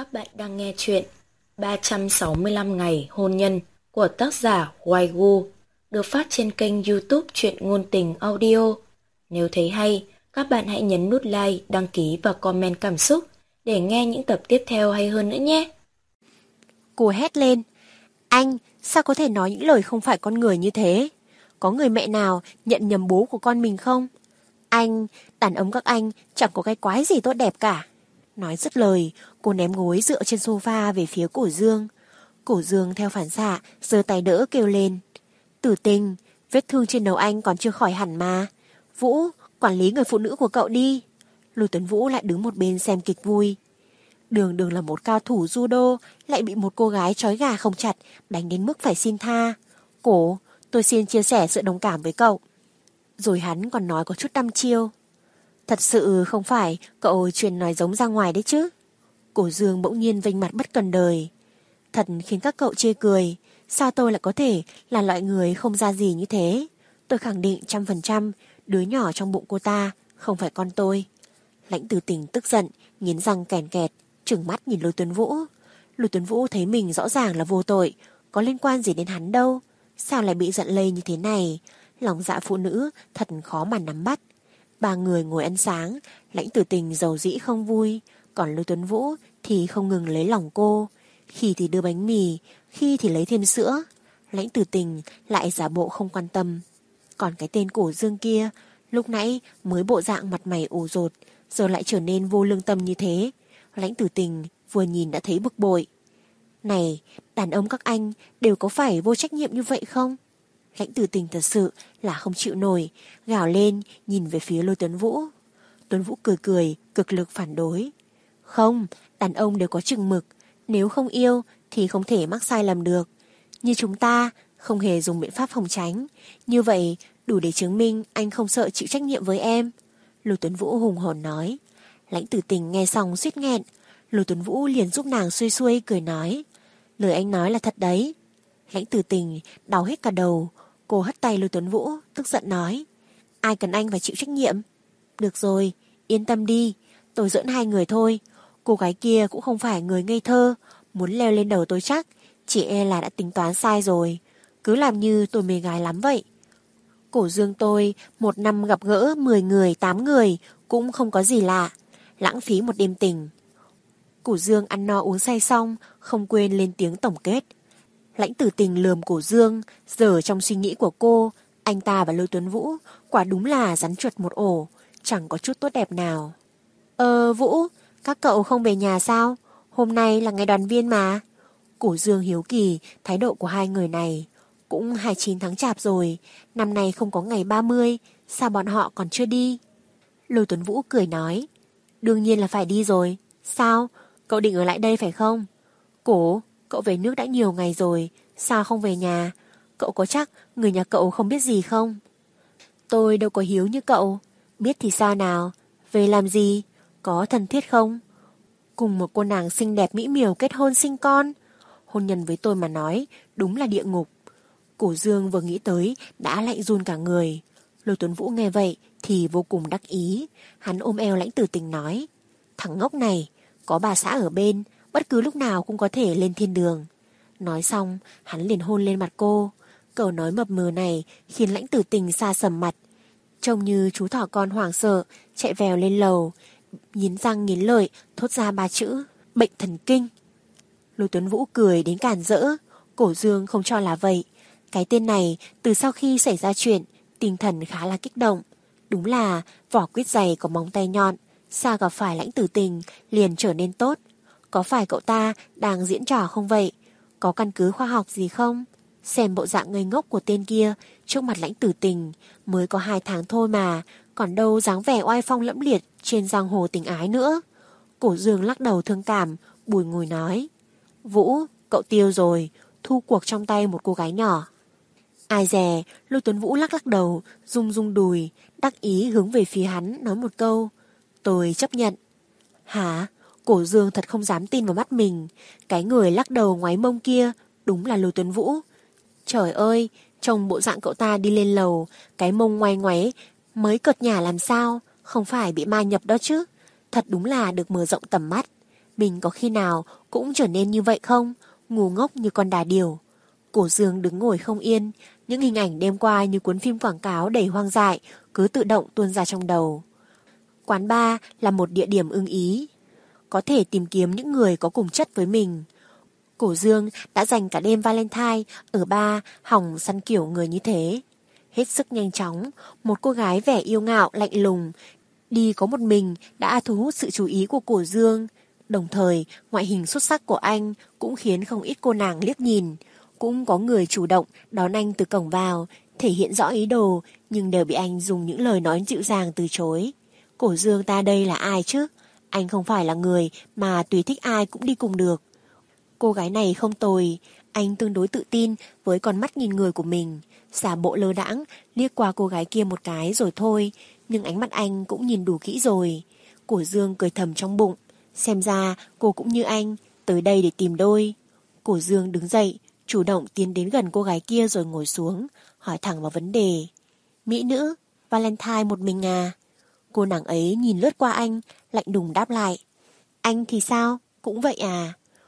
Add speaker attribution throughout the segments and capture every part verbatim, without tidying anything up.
Speaker 1: Các bạn đang nghe chuyện ba trăm sáu mươi lăm ngày hôn nhân của tác giả Hoài Gu, được phát trên kênh YouTube Truyện Ngôn Tình Audio. Nếu thấy hay, các bạn hãy nhấn nút like, đăng ký và comment cảm xúc để nghe những tập tiếp theo hay hơn nữa nhé.
Speaker 2: Cô hét lên: "Anh, sao có thể nói những lời không phải con người như thế? Có người mẹ nào nhận nhầm bố của con mình không? Anh, đàn ông các anh chẳng có cái quái gì tốt đẹp cả." Nói dứt lời, cô ném gối dựa trên sofa về phía Cổ Dương. Cổ Dương theo phản xạ giơ tay đỡ, kêu lên: "Tử Tình, vết thương trên đầu anh còn chưa khỏi hẳn mà. Vũ, quản lý người phụ nữ của cậu đi." Lôi Tuấn Vũ lại đứng một bên xem kịch vui. Đường Đường là một cao thủ judo, lại bị một cô gái trói gà không chặt đánh đến mức phải xin tha. "Cổ, tôi xin chia sẻ sự đồng cảm với cậu." Rồi hắn còn nói có chút đăm chiêu: "Thật sự không phải cậu truyền nói giống ra ngoài đấy chứ?" Cổ Dương bỗng nhiên vênh mặt bất cần đời: "Thật khiến các cậu chê cười. Sao tôi lại có thể là loại người không ra gì như thế? Tôi khẳng định trăm phần trăm đứa nhỏ trong bụng cô ta không phải con tôi." Lãnh Tử Tình tức giận, nghiến răng kèn kẹt, trừng mắt nhìn Lôi Tuấn Vũ. Lôi Tuấn Vũ thấy mình rõ ràng là vô tội, có liên quan gì đến hắn đâu, sao lại bị giận lây như thế này? Lòng dạ phụ nữ thật khó mà nắm bắt. Ba người ngồi ăn sáng, Lãnh Tử Tình giàu dĩ không vui, còn Lôi Tuấn Vũ thì không ngừng lấy lòng cô, khi thì đưa bánh mì, khi thì lấy thêm sữa. Lãnh Tử Tình lại giả bộ không quan tâm. Còn cái tên Cổ Dương kia, lúc nãy mới bộ dạng mặt mày ủ rột, giờ lại trở nên vô lương tâm như thế. Lãnh Tử Tình vừa nhìn đã thấy bực bội. Này, đàn ông các anh đều có phải vô trách nhiệm như vậy không? Lãnh Tử Tình thật sự là không chịu nổi, gào lên nhìn về phía Lôi Tuấn Vũ. Tuấn Vũ cười cười, cực lực phản đối: "Không, đàn ông đều có chừng mực, nếu không yêu thì không thể mắc sai lầm được. Như chúng ta không hề dùng biện pháp phòng tránh, như vậy đủ để chứng minh anh không sợ chịu trách nhiệm với em." Lôi Tuấn Vũ hùng hồn nói. Lãnh Tử Tình nghe xong suýt nghẹn. Lôi Tuấn Vũ liền giúp nàng xuôi xuôi cười nói: "Lời anh nói là thật đấy." Lãnh Tử Tình đau hết cả đầu. Cô hất tay Lôi Tuấn Vũ, tức giận nói: "Ai cần anh phải chịu trách nhiệm? Được rồi, yên tâm đi, tôi giỡn hai người thôi. Cô gái kia cũng không phải người ngây thơ, muốn leo lên đầu tôi chắc, chỉ e là đã tính toán sai rồi. Cứ làm như tôi mê gái lắm vậy. Cổ Dương tôi một năm gặp gỡ mười người, tám người cũng không có gì lạ, lãng phí một đêm tình." Cổ Dương ăn no uống say xong, không quên lên tiếng tổng kết. Lãnh Tử Tình lườm Cổ Dương, giờ trong suy nghĩ của cô, anh ta và Lôi Tuấn Vũ quả đúng là rắn chuột một ổ, chẳng có chút tốt đẹp nào. "Ờ Vũ, các cậu không về nhà sao? Hôm nay là ngày đoàn viên mà." Cổ Dương hiếu kỳ thái độ của hai người này. Cũng hai mươi chín tháng chạp rồi, năm nay không có ngày ba mươi, sao bọn họ còn chưa đi? Lôi Tuấn Vũ cười nói: "Đương nhiên là phải đi rồi. Sao, cậu định ở lại đây phải không? Cổ, cậu về nước đã nhiều ngày rồi, sao không về nhà? Cậu có chắc người nhà cậu không biết gì không?" "Tôi đâu có hiếu như cậu. Biết thì sao nào? Về làm gì? Có thân thiết không? Cùng một cô nàng xinh đẹp mỹ miều kết hôn sinh con. Hôn nhân với tôi mà nói đúng là địa ngục." Cổ Dương vừa nghĩ tới đã lạnh run cả người. Lôi Tuấn Vũ nghe vậy thì vô cùng đắc ý. Hắn ôm eo Lãnh Tử Tình nói: "Thằng ngốc này, có bà xã ở bên, bất cứ lúc nào cũng có thể lên thiên đường." Nói xong, hắn liền hôn lên mặt cô. Câu nói mập mờ này khiến Lãnh Tử Tình xa sầm mặt, trông như chú thỏ con hoảng sợ chạy vèo lên lầu, nghiến răng nghiến lợi thốt ra ba chữ: "Bệnh thần kinh." Lôi Tuấn Vũ cười đến càn rỡ. Cổ Dương không cho là vậy. Cái tên này từ sau khi xảy ra chuyện, tinh thần khá là kích động. Đúng là vỏ quýt dày có móng tay nhọn, sao gặp phải Lãnh Tử Tình liền trở nên tốt. Có phải cậu ta đang diễn trò không vậy? Có căn cứ khoa học gì không? Xem bộ dạng ngây ngốc của tên kia trước mặt Lãnh Tử Tình, mới có hai tháng thôi mà, còn đâu dáng vẻ oai phong lẫm liệt trên giang hồ tình ái nữa. Cổ Dương lắc đầu thương cảm, bùi ngùi nói: "Vũ, cậu tiêu rồi, thu cuộc trong tay một cô gái nhỏ." Ai dè, Lôi Tuấn Vũ lắc lắc đầu, rung rung đùi, đắc ý hướng về phía hắn nói một câu: "Tôi chấp nhận." Hả? Cổ Dương thật không dám tin vào mắt mình. Cái người lắc đầu ngoáy mông kia đúng là Lôi Tuấn Vũ. Trời ơi, trông bộ dạng cậu ta đi lên lầu, cái mông ngoay ngoáy mới cợt nhả làm sao, không phải bị ma nhập đó chứ. Thật đúng là được mở rộng tầm mắt. Mình có khi nào cũng trở nên như vậy không? Ngu ngốc như con đà điểu. Cổ Dương đứng ngồi không yên, những hình ảnh đêm qua như cuốn phim quảng cáo đầy hoang dại cứ tự động tuôn ra trong đầu. Quán bar là một địa điểm ưng ý, có thể tìm kiếm những người có cùng chất với mình. Cổ Dương đã dành cả đêm Valentine ở bar hòng săn kiểu người như thế. Hết sức nhanh chóng, một cô gái vẻ yêu ngạo lạnh lùng đi có một mình đã thu hút sự chú ý của Cổ Dương. Đồng thời, ngoại hình xuất sắc của anh cũng khiến không ít cô nàng liếc nhìn. Cũng có người chủ động đón anh từ cổng vào, thể hiện rõ ý đồ, nhưng đều bị anh dùng những lời nói dịu dàng từ chối. Cổ Dương ta đây là ai chứ? Anh không phải là người mà tùy thích ai cũng đi cùng được. Cô gái này không tồi, anh tương đối tự tin với con mắt nhìn người của mình. Giả bộ lơ đãng, liếc qua cô gái kia một cái rồi thôi, nhưng ánh mắt anh cũng nhìn đủ kỹ rồi. Cổ Dương cười thầm trong bụng, xem ra cô cũng như anh, tới đây để tìm đôi. Cổ Dương đứng dậy, chủ động tiến đến gần cô gái kia rồi ngồi xuống, hỏi thẳng vào vấn đề. Mỹ nữ, Valentine một mình à? Cô nàng ấy nhìn lướt qua anh, lạnh đùng đáp lại. Anh thì sao? Cũng vậy à?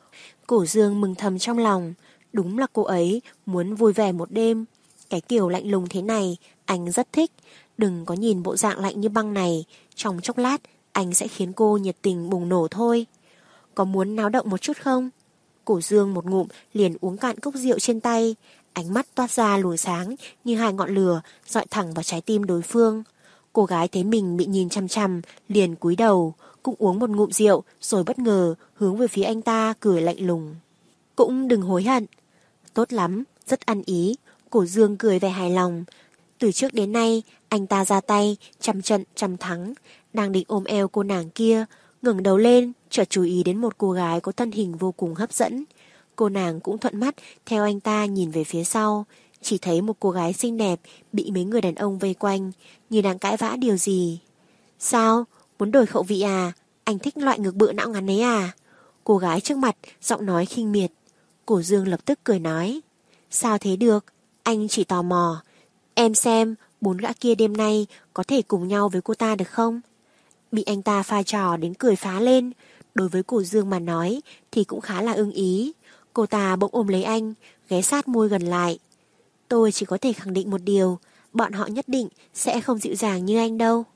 Speaker 2: Cổ Dương mừng thầm trong lòng, đúng là cô ấy muốn vui vẻ một đêm. Cái kiểu lạnh lùng thế này, anh rất thích. Đừng có nhìn bộ dạng lạnh như băng này, trong chốc lát anh sẽ khiến cô nhiệt tình bùng nổ thôi. Có muốn náo động một chút không? Cổ Dương một ngụm liền uống cạn cốc rượu trên tay, ánh mắt toát ra luồng sáng như hai ngọn lửa dọi thẳng vào trái tim đối phương. Cô gái thấy mình bị nhìn chằm chằm, liền cúi đầu, cũng uống một ngụm rượu rồi bất ngờ hướng về phía anh ta cười lạnh lùng. Cũng đừng hối hận. Tốt lắm, rất ăn ý. Cổ Dương cười vẻ hài lòng. Từ trước đến nay, anh ta ra tay, trăm trận trăm thắng, đang định ôm eo cô nàng kia, ngẩng đầu lên, chợt chú ý đến một cô gái có thân hình vô cùng hấp dẫn. Cô nàng cũng thuận mắt theo anh ta nhìn về phía sau, chỉ thấy một cô gái xinh đẹp bị mấy người đàn ông vây quanh, như đang cãi vã điều gì. Sao? Muốn đổi khẩu vị à? Anh thích loại ngực bự não ngắn ấy à? Cô gái trước mặt, giọng nói khinh miệt. Cổ Dương lập tức cười nói. Sao thế được? Anh chỉ tò mò. Em xem, bốn gã kia đêm nay có thể cùng nhau với cô ta được không? Bị anh ta pha trò đến cười phá lên. Đối với Cổ Dương mà nói thì cũng khá là ưng ý. Cô ta bỗng ôm lấy anh, ghé sát môi gần lại. Tôi chỉ có thể khẳng định một điều, bọn họ nhất định sẽ không dịu dàng như anh đâu.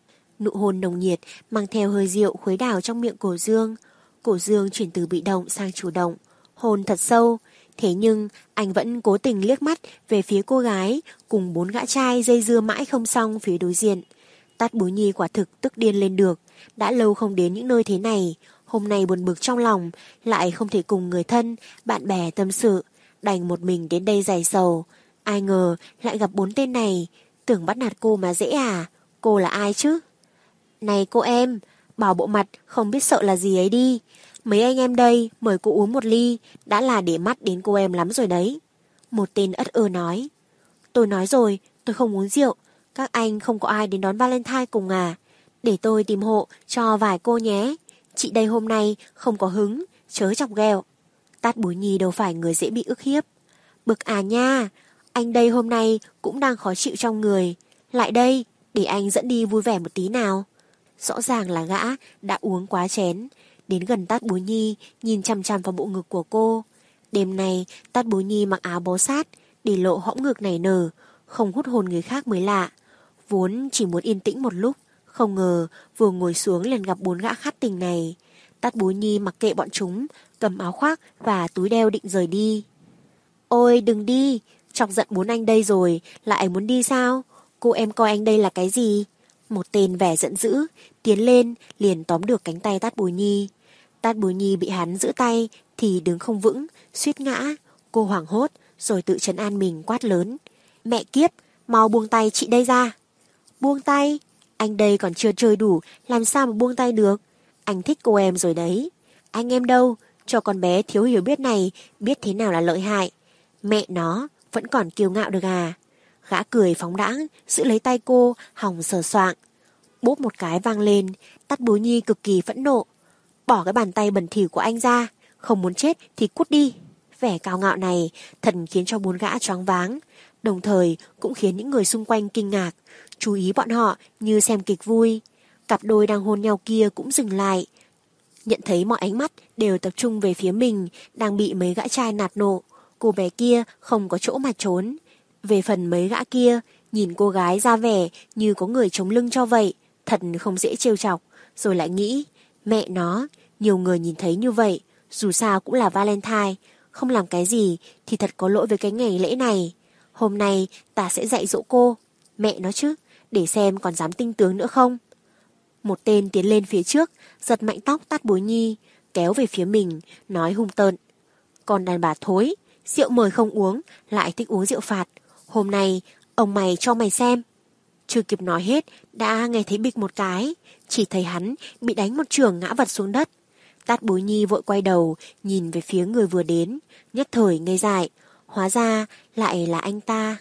Speaker 2: Nụ hôn nồng nhiệt mang theo hơi rượu khuấy đảo trong miệng Cổ Dương. Cổ Dương chuyển từ bị động sang chủ động, hôn thật sâu. Thế nhưng anh vẫn cố tình liếc mắt về phía cô gái cùng bốn gã trai dây dưa mãi không xong phía đối diện. Tát Bối Nhi quả thực tức điên lên được. Đã lâu không đến những nơi thế này, hôm nay buồn bực trong lòng, lại không thể cùng người thân, bạn bè tâm sự, đành một mình đến đây giải sầu. Ai ngờ lại gặp bốn tên này, tưởng bắt nạt cô mà dễ à? Cô là ai chứ? Này cô em, bảo bộ mặt không biết sợ là gì ấy đi. Mấy anh em đây mời cô uống một ly, đã là để mắt đến cô em lắm rồi đấy. Một tên ất ơ nói. Tôi nói rồi, tôi không uống rượu. Các anh không có ai đến đón Valentine cùng à? Để tôi tìm hộ cho vài cô nhé. Chị đây hôm nay không có hứng, chớ chọc ghẹo. Tát Bối Nhi đâu phải người dễ bị ức hiếp. Bực à nha, anh đây hôm nay cũng đang khó chịu trong người. Lại đây, để anh dẫn đi vui vẻ một tí nào. Rõ ràng là gã đã uống quá chén. Đến gần Tát Bối Nhi, nhìn chằm chằm vào bộ ngực của cô. Đêm nay, Tát Bối Nhi mặc áo bó sát, để lộ hõm ngực nảy nở, không hút hồn người khác mới lạ. Vốn chỉ muốn yên tĩnh một lúc, không ngờ vừa ngồi xuống liền gặp bốn gã khát tình này. Tát Bối Nhi mặc kệ bọn chúng, cầm áo khoác và túi đeo định rời đi. Ôi đừng đi, chọc giận bốn anh đây rồi, lại muốn đi sao? Cô em coi anh đây là cái gì? Một tên vẻ giận dữ, tiến lên liền tóm được cánh tay Tát Bối Nhi. Tát Bối Nhi bị hắn giữ tay thì đứng không vững, suýt ngã. Cô hoảng hốt rồi tự trấn an mình quát lớn. Mẹ kiếp, mau buông tay chị đây ra. Buông tay? Anh đây còn chưa chơi đủ, làm sao mà buông tay được? Anh thích cô em rồi đấy. Anh em đâu, cho con bé thiếu hiểu biết này biết thế nào là lợi hại. Mẹ nó vẫn còn kiêu ngạo được à? Gã cười phóng đãng, giữ lấy tay cô, hòng sờ soạng. Bốp một cái vang lên, Tát Bối Nhi cực kỳ phẫn nộ. Bỏ cái bàn tay bẩn thỉu của anh ra, không muốn chết thì cút đi. Vẻ cao ngạo này thật khiến cho bốn gã choáng váng, đồng thời cũng khiến những người xung quanh kinh ngạc, chú ý bọn họ như xem kịch vui. Cặp đôi đang hôn nhau kia cũng dừng lại. nhận thấy mọi ánh mắt đều tập trung về phía mình, đang bị mấy gã trai nạt nộ. Cô bé kia không có chỗ mà trốn. Về phần mấy gã kia, nhìn cô gái ra vẻ như có người chống lưng cho vậy, thật không dễ trêu chọc. Rồi lại nghĩ, mẹ nó, nhiều người nhìn thấy như vậy, dù sao cũng là Valentine, không làm cái gì thì thật có lỗi với cái ngày lễ này. Hôm nay ta sẽ dạy dỗ cô, mẹ nó chứ, để xem còn dám tinh tướng nữa không. Một tên tiến lên phía trước, giật mạnh tóc Tát Bối Nhi, kéo về phía mình, nói hung tợn. Còn đàn bà thối, rượu mời không uống, lại thích uống rượu phạt. Hôm nay, ông mày cho mày xem. Chưa kịp nói hết, đã nghe thấy bịch một cái, chỉ thấy hắn bị đánh một chưởng ngã vật xuống đất. Tát Bối Nhi vội quay đầu, nhìn về phía người vừa đến, nhất thời ngây dại, hóa ra lại là anh ta.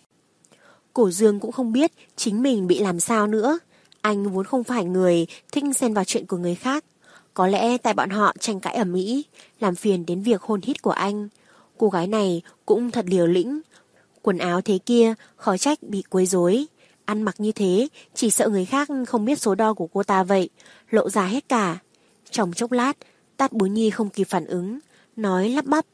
Speaker 2: Cổ Dương cũng không biết chính mình bị làm sao nữa. Anh vốn không phải người thích xen vào chuyện của người khác. Có lẽ tại bọn họ tranh cãi ầm ĩ, làm phiền đến việc hôn hít của anh. Cô gái này cũng thật liều lĩnh. Quần áo thế kia, khó trách bị quấy rối. Ăn mặc như thế, chỉ sợ người khác không biết số đo của cô ta vậy, lộ ra hết cả. Trong chốc lát, Tát Bối Nhi không kịp phản ứng, nói lắp bắp.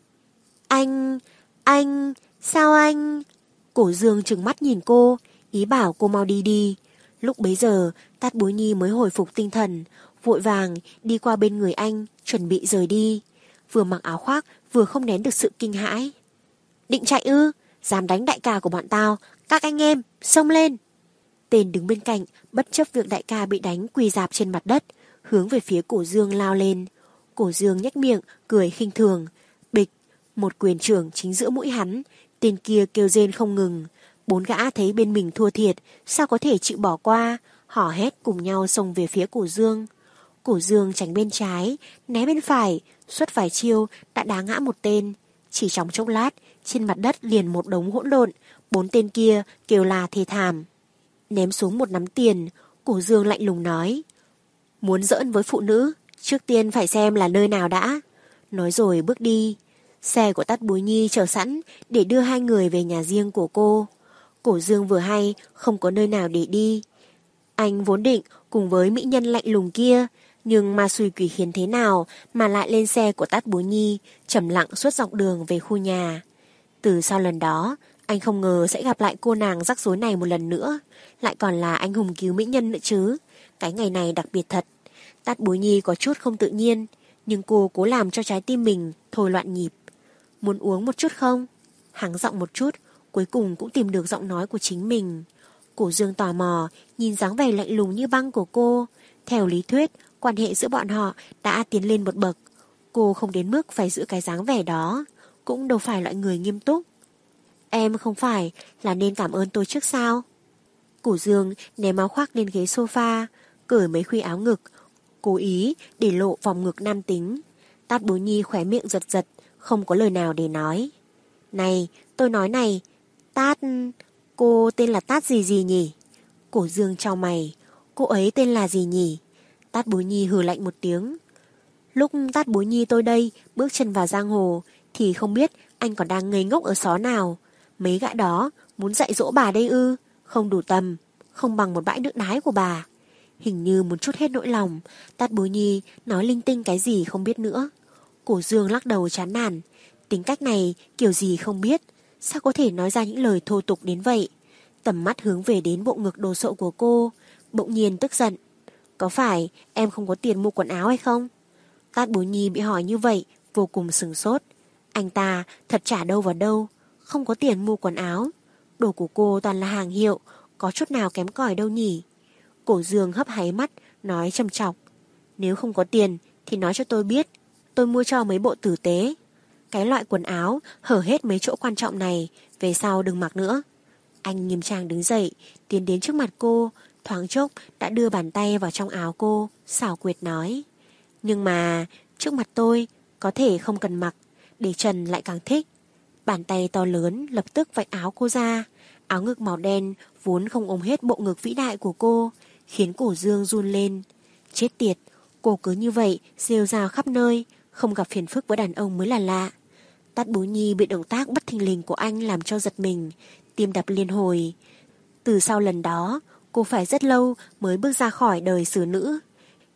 Speaker 2: Anh, anh, sao anh? Cổ Dương trừng mắt nhìn cô, ý bảo cô mau đi đi. Lúc bấy giờ, Tát Bối Nhi mới hồi phục tinh thần, vội vàng đi qua bên người anh, chuẩn bị rời đi. Vừa mặc áo khoác, vừa không nén được sự kinh hãi. Định chạy ư? Dám đánh đại ca của bọn tao, các anh em, xông lên! Tên đứng bên cạnh, bất chấp việc đại ca bị đánh quỳ rạp trên mặt đất, hướng về phía Cổ Dương lao lên. Cổ Dương nhếch miệng, cười khinh thường. Bịch, một quyền trưởng chính giữa mũi hắn, tên kia kêu rên không ngừng. Bốn gã thấy bên mình thua thiệt, sao có thể chịu bỏ qua, hò hét cùng nhau xông về phía Cổ Dương. Cổ Dương tránh bên trái, né bên phải, xuất vài chiêu đã đá ngã một tên. Chỉ trong chốc lát, trên mặt đất liền một đống hỗn độn, bốn tên kia kêu la thê thảm. Ném xuống một nắm tiền, Cổ Dương lạnh lùng nói. Muốn giỡn với phụ nữ, trước tiên phải xem là nơi nào đã. Nói rồi bước đi. Xe của Tát Bối Nhi chờ sẵn để đưa hai người về nhà riêng của cô. Cổ Dương vừa hay không có nơi nào để đi. Anh vốn định cùng với mỹ nhân lạnh lùng kia, nhưng ma xui quỷ khiến thế nào mà lại lên xe của Tát Bối Nhi, trầm lặng suốt dọc đường về khu nhà. Từ sau lần đó, anh không ngờ sẽ gặp lại cô nàng rắc rối này một lần nữa, lại còn là anh hùng cứu mỹ nhân nữa chứ. Cái ngày này đặc biệt thật. Tát Bối Nhi có chút không tự nhiên, nhưng cô cố làm cho trái tim mình thôi loạn nhịp. Muốn uống một chút không? Hắng giọng một chút, cuối cùng cũng tìm được giọng nói của chính mình. Cổ Dương tò mò, nhìn dáng vẻ lạnh lùng như băng của cô. Theo lý thuyết, quan hệ giữa bọn họ đã tiến lên một bậc. Cô không đến mức phải giữ cái dáng vẻ đó, cũng đâu phải loại người nghiêm túc. Em không phải là nên cảm ơn tôi trước sao? Cổ Dương ném áo khoác lên ghế sofa, cởi mấy khuy áo ngực, cố ý để lộ vòng ngực nam tính. Tát Bối Nhi khóe miệng giật giật, không có lời nào để nói. Này, tôi nói này, Tát... Cô tên là Tát gì gì nhỉ? Cổ Dương chau mày. Cô ấy tên là gì nhỉ? Tát Bối Nhi hừ lạnh một tiếng. Lúc Tát Bối Nhi tôi đây bước chân vào giang hồ thì không biết anh còn đang ngây ngốc ở xó nào. Mấy gã đó muốn dạy dỗ bà đây ư? Không đủ tầm, không bằng một bãi nước đái của bà. Hình như muốn trút hết nỗi lòng, Tát Bối Nhi nói linh tinh cái gì không biết nữa. Cổ Dương lắc đầu chán nản. Tính cách này kiểu gì không biết, sao có thể nói ra những lời thô tục đến vậy. Tầm mắt hướng về đến bộ ngực đồ sộ của cô, bỗng nhiên tức giận. Có phải em không có tiền mua quần áo hay không? Tát Bối Nhi bị hỏi như vậy, vô cùng sửng sốt. Anh ta thật chả đâu vào đâu, không có tiền mua quần áo. Đồ của cô toàn là hàng hiệu, có chút nào kém cỏi đâu nhỉ? Cổ Dương hấp háy mắt, nói trầm trọng. Nếu không có tiền thì nói cho tôi biết, tôi mua cho mấy bộ tử tế. Cái loại quần áo hở hết mấy chỗ quan trọng này, về sau đừng mặc nữa. Anh nghiêm trang đứng dậy, tiến đến trước mặt cô, thoáng chốc đã đưa bàn tay vào trong áo cô, xảo quyệt nói. Nhưng mà, trước mặt tôi, có thể không cần mặc, để trần lại càng thích. Bàn tay to lớn lập tức vạch áo cô ra, áo ngực màu đen vốn không ôm hết bộ ngực vĩ đại của cô, khiến Cổ Dương run lên. Chết tiệt, cô cứ như vậy, rêu rao khắp nơi, không gặp phiền phức với đàn ông mới là lạ. Tát Bối Nhi bị động tác bất thình lình của anh làm cho giật mình, tim đập liên hồi. Từ sau lần đó, cô phải rất lâu mới bước ra khỏi đời xử nữ.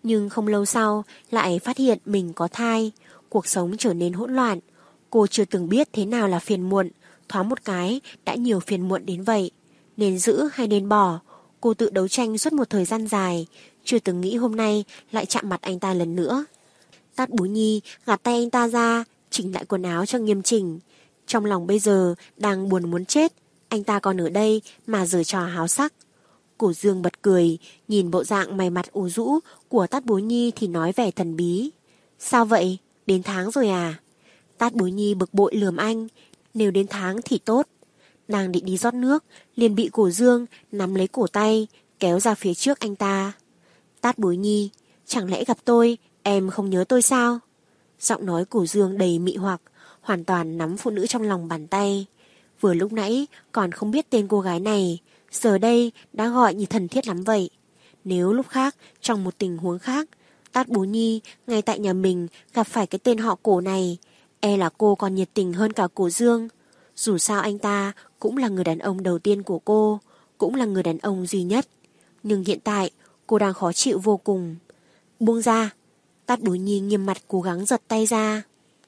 Speaker 2: Nhưng không lâu sau lại phát hiện mình có thai. Cuộc sống trở nên hỗn loạn. Cô chưa từng biết thế nào là phiền muộn. Thoáng một cái đã nhiều phiền muộn đến vậy. Nên giữ hay nên bỏ? Cô tự đấu tranh suốt một thời gian dài. Chưa từng nghĩ hôm nay lại chạm mặt anh ta lần nữa. Tát Bối Nhi gạt tay anh ta ra, chỉnh lại quần áo cho nghiêm chỉnh. Trong lòng bây giờ đang buồn muốn chết. Anh ta còn ở đây mà giở trò háo sắc. Cổ Dương bật cười, nhìn bộ dạng mày mặt ủ rũ của Tát Bối Nhi thì nói vẻ thần bí. Sao vậy? Đến tháng rồi à? Tát Bối Nhi bực bội lườm anh. Nếu đến tháng thì tốt. Đang định đi rót nước, liền bị Cổ Dương nắm lấy cổ tay, kéo ra phía trước anh ta. Tát Bối Nhi, chẳng lẽ gặp tôi, em không nhớ tôi sao? Giọng nói Cổ Dương đầy mị hoặc, hoàn toàn nắm phụ nữ trong lòng bàn tay. Vừa lúc nãy còn không biết tên cô gái này, giờ đây đã gọi như thân thiết lắm vậy. Nếu lúc khác, trong một tình huống khác, Tát Bối Nhi ngay tại nhà mình gặp phải cái tên họ Cổ này, e là cô còn nhiệt tình hơn cả Cổ Dương. Dù sao anh ta cũng là người đàn ông đầu tiên của cô, cũng là người đàn ông duy nhất. Nhưng hiện tại cô đang khó chịu vô cùng. Buông ra. Tát Bối Nhi nghiêm mặt cố gắng giật tay ra.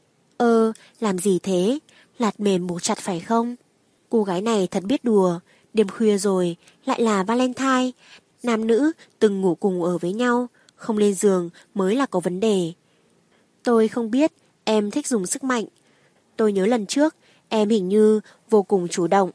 Speaker 2: Ơ, làm gì thế? Lạt mềm buộc chặt phải không? Cô gái này thật biết đùa. Đêm khuya rồi, lại là Valentine. Nam nữ từng ngủ cùng ở với nhau, không lên giường mới là có vấn đề. Tôi không biết, em thích dùng sức mạnh. Tôi nhớ lần trước, em hình như vô cùng chủ động.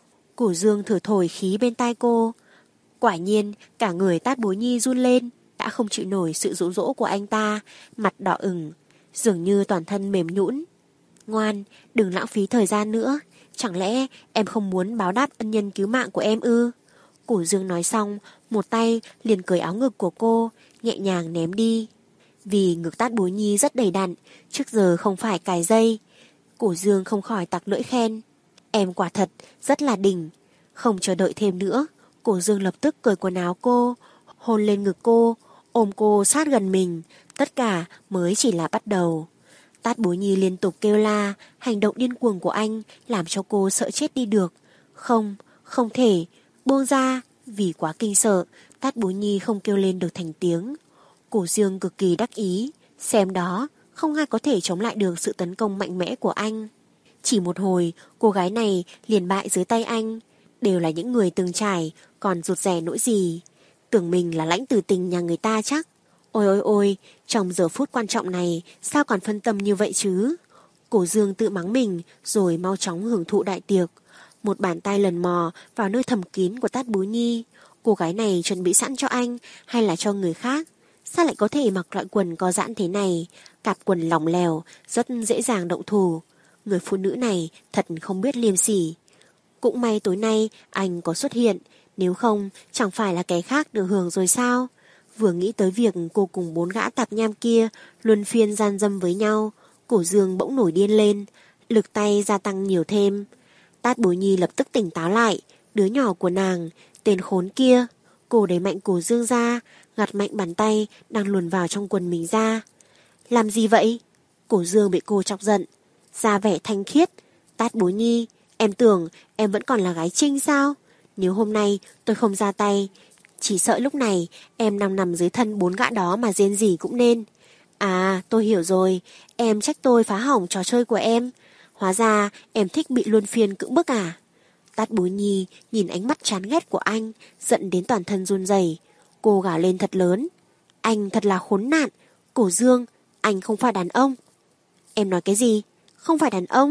Speaker 2: Cổ Dương thở thổi khí bên tai cô. Quả nhiên, cả người Tát Bối Nhi run lên, đã không chịu nổi sự dỗ dỗ của anh ta, mặt đỏ ửng, dường như toàn thân mềm nhũn. Ngoan, đừng lãng phí thời gian nữa. Chẳng lẽ em không muốn báo đáp ân nhân cứu mạng của em ư? Cổ Dương nói xong, một tay liền cởi áo ngực của cô, nhẹ nhàng ném đi. Vì ngực Tát Bối Nhi rất đầy đặn, trước giờ không phải cài dây. Cổ Dương không khỏi tặc lưỡi khen. Em quả thật, rất là đỉnh. Không chờ đợi thêm nữa, Cổ Dương lập tức cởi quần áo cô, hôn lên ngực cô, ôm cô sát gần mình. Tất cả mới chỉ là bắt đầu. Tát Bối Nhi liên tục kêu la, hành động điên cuồng của anh làm cho cô sợ chết đi được. Không, không thể, buông ra. Vì quá kinh sợ, Tát Bối Nhi không kêu lên được thành tiếng. Cổ Dương cực kỳ đắc ý, xem đó, không ai có thể chống lại được sự tấn công mạnh mẽ của anh. Chỉ một hồi, cô gái này liền bại dưới tay anh. Đều là những người từng trải, còn rụt rè nỗi gì. Tưởng mình là lãnh tử tình nhà người ta chắc. Ôi ôi ôi, trong giờ phút quan trọng này, sao còn phân tâm như vậy chứ? Cổ Dương tự mắng mình, rồi mau chóng hưởng thụ đại tiệc. Một bàn tay lần mò vào nơi thầm kín của Tát Bối Nhi. Cô gái này chuẩn bị sẵn cho anh, hay là cho người khác? Sao lại có thể mặc loại quần có giãn thế này? Cạp quần lỏng lẻo, rất dễ dàng động thủ. Người phụ nữ này thật không biết liêm sỉ. Cũng may tối nay anh có xuất hiện, nếu không chẳng phải là kẻ khác được hưởng rồi sao? Vừa nghĩ tới việc cô cùng bốn gã tạp nham kia luân phiên gian dâm với nhau, Cổ Dương bỗng nổi điên lên, lực tay gia tăng nhiều thêm. Tát Bối Nhi lập tức tỉnh táo lại, đứa nhỏ của nàng, tên khốn kia. Cô đẩy mạnh Cổ Dương ra, gạt mạnh bàn tay đang luồn vào trong quần mình ra. Làm gì vậy? Cổ Dương bị cô chọc giận, ra vẻ thanh khiết. Tát Bối Nhi, em tưởng em vẫn còn là gái Trinh sao? Nếu hôm nay tôi không ra tay, chỉ sợ lúc này em nằm nằm dưới thân bốn gã đó mà rên rỉ cũng nên. À, tôi hiểu rồi, em trách tôi phá hỏng trò chơi của em. Hóa ra em thích bị luân phiên cưỡng bức à? Tát Bối Nhi nhìn ánh mắt chán ghét của anh, giận đến toàn thân run rẩy. Cô gào lên thật lớn. Anh thật là khốn nạn. Cổ Dương, anh không phải đàn ông. Em nói cái gì? Không phải đàn ông?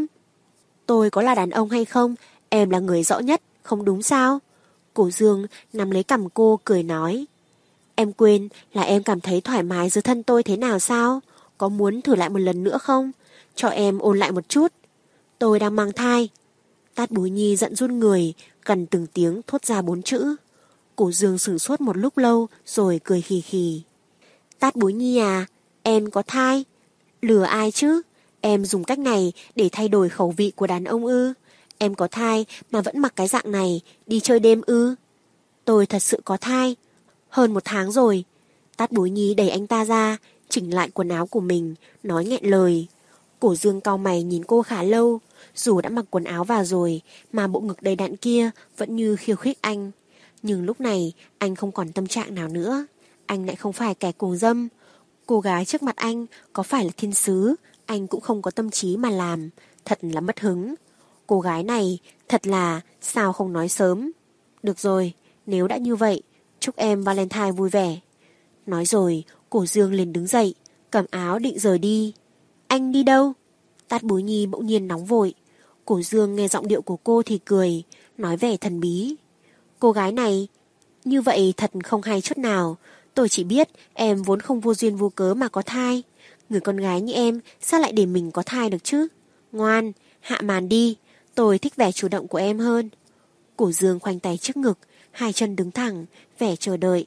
Speaker 2: Tôi có là đàn ông hay không, em là người rõ nhất, không đúng sao? Cổ Dương nắm lấy cằm cô cười nói. Em quên là em cảm thấy thoải mái dưới thân tôi thế nào sao? Có muốn thử lại một lần nữa không? Cho em ôn lại một chút. Tôi đang mang thai. Tát Bối Nhi giận run người, gần từng tiếng thốt ra bốn chữ. Cổ Dương sửng sốt một lúc lâu rồi cười khì khì. Tát Bối Nhi à, em có thai? Lừa ai chứ? Em dùng cách này để thay đổi khẩu vị của đàn ông ư? Em có thai mà vẫn mặc cái dạng này, đi chơi đêm ư? Tôi thật sự có thai. Hơn một tháng rồi. Tát Bối Nhi đẩy anh ta ra, chỉnh lại quần áo của mình, nói nghẹn lời. Cổ Dương cau mày nhìn cô khá lâu. Dù đã mặc quần áo vào rồi, mà bộ ngực đầy đặn kia vẫn như khiêu khích anh. Nhưng lúc này, anh không còn tâm trạng nào nữa. anh lại không phải kẻ cuồng dâm. Cô gái trước mặt anh có phải là thiên sứ, anh cũng không có tâm trí mà làm, thật là mất hứng. Cô gái này thật là sao không nói sớm. Được rồi, nếu đã như vậy, chúc em Valentine vui vẻ. Nói rồi, Cổ Dương liền đứng dậy, cầm áo định rời đi. Anh đi đâu? Tát Bối Nhi bỗng nhiên nóng vội. Cổ Dương nghe giọng điệu của cô thì cười, nói vẻ thần bí. Cô gái này, như vậy thật không hay chút nào. Tôi chỉ biết em vốn không vô duyên vô cớ mà có thai. Người con gái như em sao lại để mình có thai được chứ? Ngoan, hạ màn đi. Tôi thích vẻ chủ động của em hơn. Cổ Dương khoanh tay trước ngực, hai chân đứng thẳng, vẻ chờ đợi.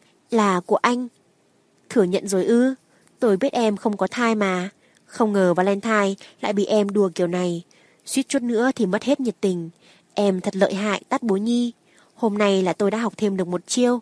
Speaker 2: Là của anh. Thừa nhận rồi ư? Tôi biết em không có thai mà. Không ngờ Valentine lại bị em đùa kiểu này. Suýt chút nữa thì mất hết nhiệt tình. Em thật lợi hại, Tát Bối Nhi. Hôm nay là tôi đã học thêm được một chiêu.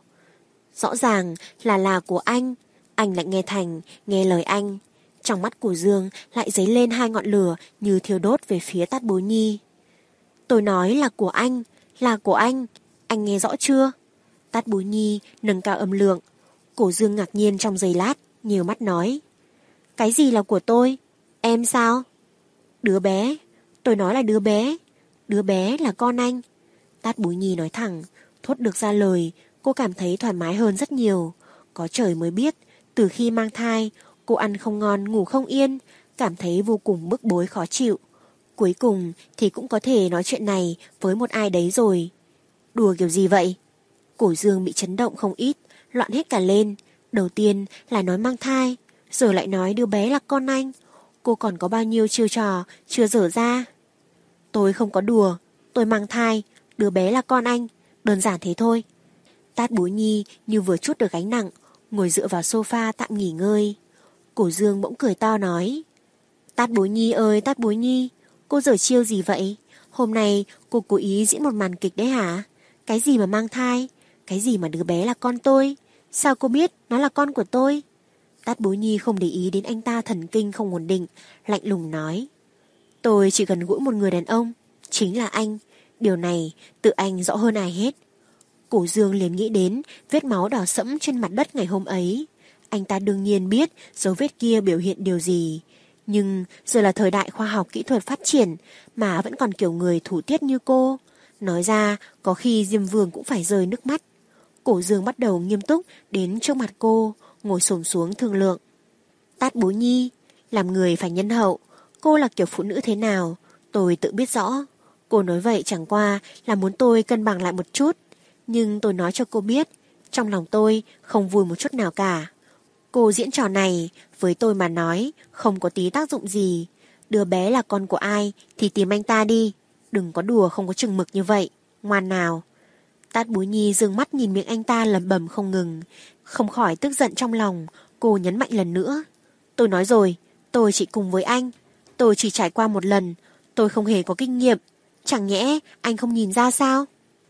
Speaker 2: Rõ ràng là là của anh. Anh lại nghe thành, nghe lời anh. Trong mắt của Dương lại dấy lên hai ngọn lửa như thiêu đốt về phía Tát Bối Nhi. Tôi nói là của anh, là của anh. Anh nghe rõ chưa? Tát Bối Nhi nâng cao âm lượng. Cổ Dương ngạc nhiên trong giây lát, nhiều mắt nói. Cái gì là của tôi? Em sao? Đứa bé. Tôi nói là đứa bé. Đứa bé là con anh. Tát Bối Nhi nói thẳng, thốt được ra lời, cô cảm thấy thoải mái hơn rất nhiều. Có trời mới biết, từ khi mang thai, cô ăn không ngon, ngủ không yên, cảm thấy vô cùng bức bối khó chịu. Cuối cùng thì cũng có thể nói chuyện này với một ai đấy rồi. Đùa kiểu gì vậy? Cổ Dương bị chấn động không ít, loạn hết cả lên. Đầu tiên là nói mang thai, rồi lại nói đứa bé là con anh. Cô còn có bao nhiêu chiêu trò chưa dở ra? Tôi không có đùa, tôi mang thai, đứa bé là con anh, đơn giản thế thôi. Tát Bối Nhi như vừa trút được gánh nặng, ngồi dựa vào sofa tạm nghỉ ngơi. Cổ Dương bỗng cười to nói. Tát Bối Nhi ơi Tát Bối Nhi, cô giở chiêu gì vậy? Hôm nay cô cố ý diễn một màn kịch đấy hả? Cái gì mà mang thai? Cái gì mà đứa bé là con tôi? Sao cô biết nó là con của tôi? Tát Bối Nhi không để ý đến anh ta thần kinh không ổn định, lạnh lùng nói. Tôi chỉ gần gũi một người đàn ông, chính là anh. Điều này tự anh rõ hơn ai hết. Cổ Dương liền nghĩ đến vết máu đỏ sẫm trên mặt đất ngày hôm ấy. Anh ta đương nhiên biết dấu vết kia biểu hiện điều gì. Nhưng giờ là thời đại khoa học kỹ thuật phát triển mà vẫn còn kiểu người thủ tiết như cô. Nói ra có khi Diêm Vương cũng phải rơi nước mắt. Cổ Dương bắt đầu nghiêm túc đến trước mặt cô, ngồi xổm xuống thương lượng. Tát Bối Nhi, làm người phải nhân hậu. Cô là kiểu phụ nữ thế nào, tôi tự biết rõ. Cô nói vậy chẳng qua là muốn tôi cân bằng lại một chút. Nhưng tôi nói cho cô biết, trong lòng tôi không vui một chút nào cả. Cô diễn trò này, với tôi mà nói, không có tí tác dụng gì. Đứa bé là con của ai thì tìm anh ta đi. Đừng có đùa không có chừng mực như vậy. Ngoan nào. Tát Bối Nhi dừng mắt nhìn miệng anh ta lẩm bẩm không ngừng. Không khỏi tức giận trong lòng, cô nhấn mạnh lần nữa. Tôi nói rồi, tôi chỉ cùng với anh. Tôi chỉ trải qua một lần, tôi không hề có kinh nghiệm. Chẳng nhẽ anh không nhìn ra sao?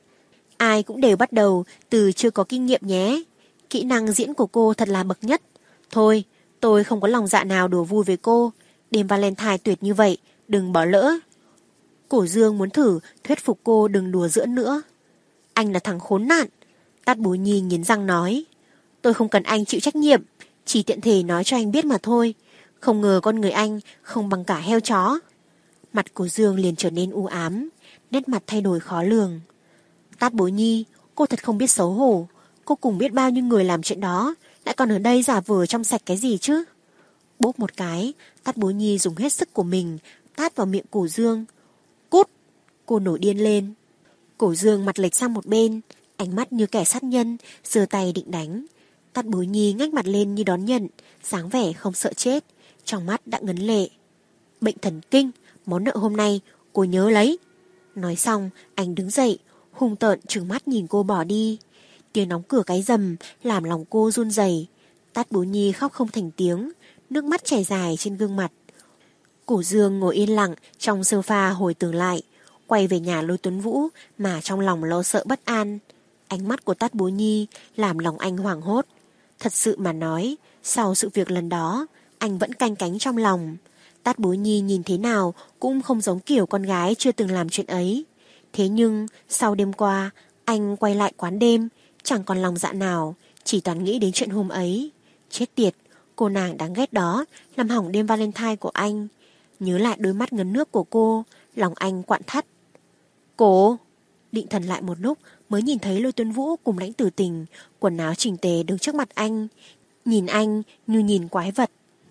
Speaker 2: Ai cũng đều bắt đầu từ chưa có kinh nghiệm nhé. Kỹ năng diễn của cô thật là bậc nhất. Thôi, tôi không có lòng dạ nào đùa vui với cô. Đêm Valentine tuyệt như vậy, đừng bỏ lỡ. Cổ Dương muốn thử thuyết phục cô đừng đùa giỡn nữa. Anh là thằng khốn nạn. Tát Bối Nhi nghiến răng nói. Tôi không cần anh chịu trách nhiệm, chỉ tiện thể nói cho anh biết mà thôi. Không ngờ con người anh không bằng cả heo chó. Mặt của Dương liền trở nên u ám, nét mặt thay đổi khó lường. Tát Bối Nhi, cô thật không biết xấu hổ. Cô cùng biết bao nhiêu người làm chuyện đó, lại còn ở đây giả vờ trong sạch cái gì chứ? Bốp một cái, Tát Bối Nhi dùng hết sức của mình tát vào miệng Cổ Dương. Cút! Cô nổi điên lên. Cổ Dương mặt lệch sang một bên, ánh mắt như kẻ sát nhân, giơ tay định đánh. Tát Bối Nhi ngách mặt lên như đón nhận, dáng vẻ không sợ chết, trong mắt đã ngấn lệ. Bệnh thần kinh, món nợ hôm nay cô nhớ lấy. Nói xong, anh đứng dậy, hung tợn trừng mắt nhìn cô bỏ đi. Tiếng đóng cửa cái rầm làm lòng cô run rẩy. Tát Bối Nhi khóc không thành tiếng, nước mắt chảy dài trên gương mặt. Cổ Dương ngồi yên lặng trong sofa hồi tưởng lại, quay về nhà Lôi Tuấn Vũ mà trong lòng lo sợ bất an. Ánh mắt của Tát Bối Nhi làm lòng anh hoảng hốt. Thật sự mà nói, sau sự việc lần đó, anh vẫn canh cánh trong lòng. Tát Bối Nhi nhìn thế nào cũng không giống kiểu con gái chưa từng làm chuyện ấy. Thế nhưng, sau đêm qua, anh quay lại quán đêm, chẳng còn lòng dạ nào, chỉ toàn nghĩ đến chuyện hôm ấy. Chết tiệt, cô nàng đáng ghét đó, làm hỏng đêm Valentine của anh. Nhớ lại đôi mắt ngấn nước của cô, lòng anh quặn thắt. Cô! Định thần lại một lúc mới nhìn thấy Lôi Tuấn Vũ cùng Lãnh Tử Tình, quần áo chỉnh tề đứng trước mặt anh. Nhìn anh như nhìn quái vật.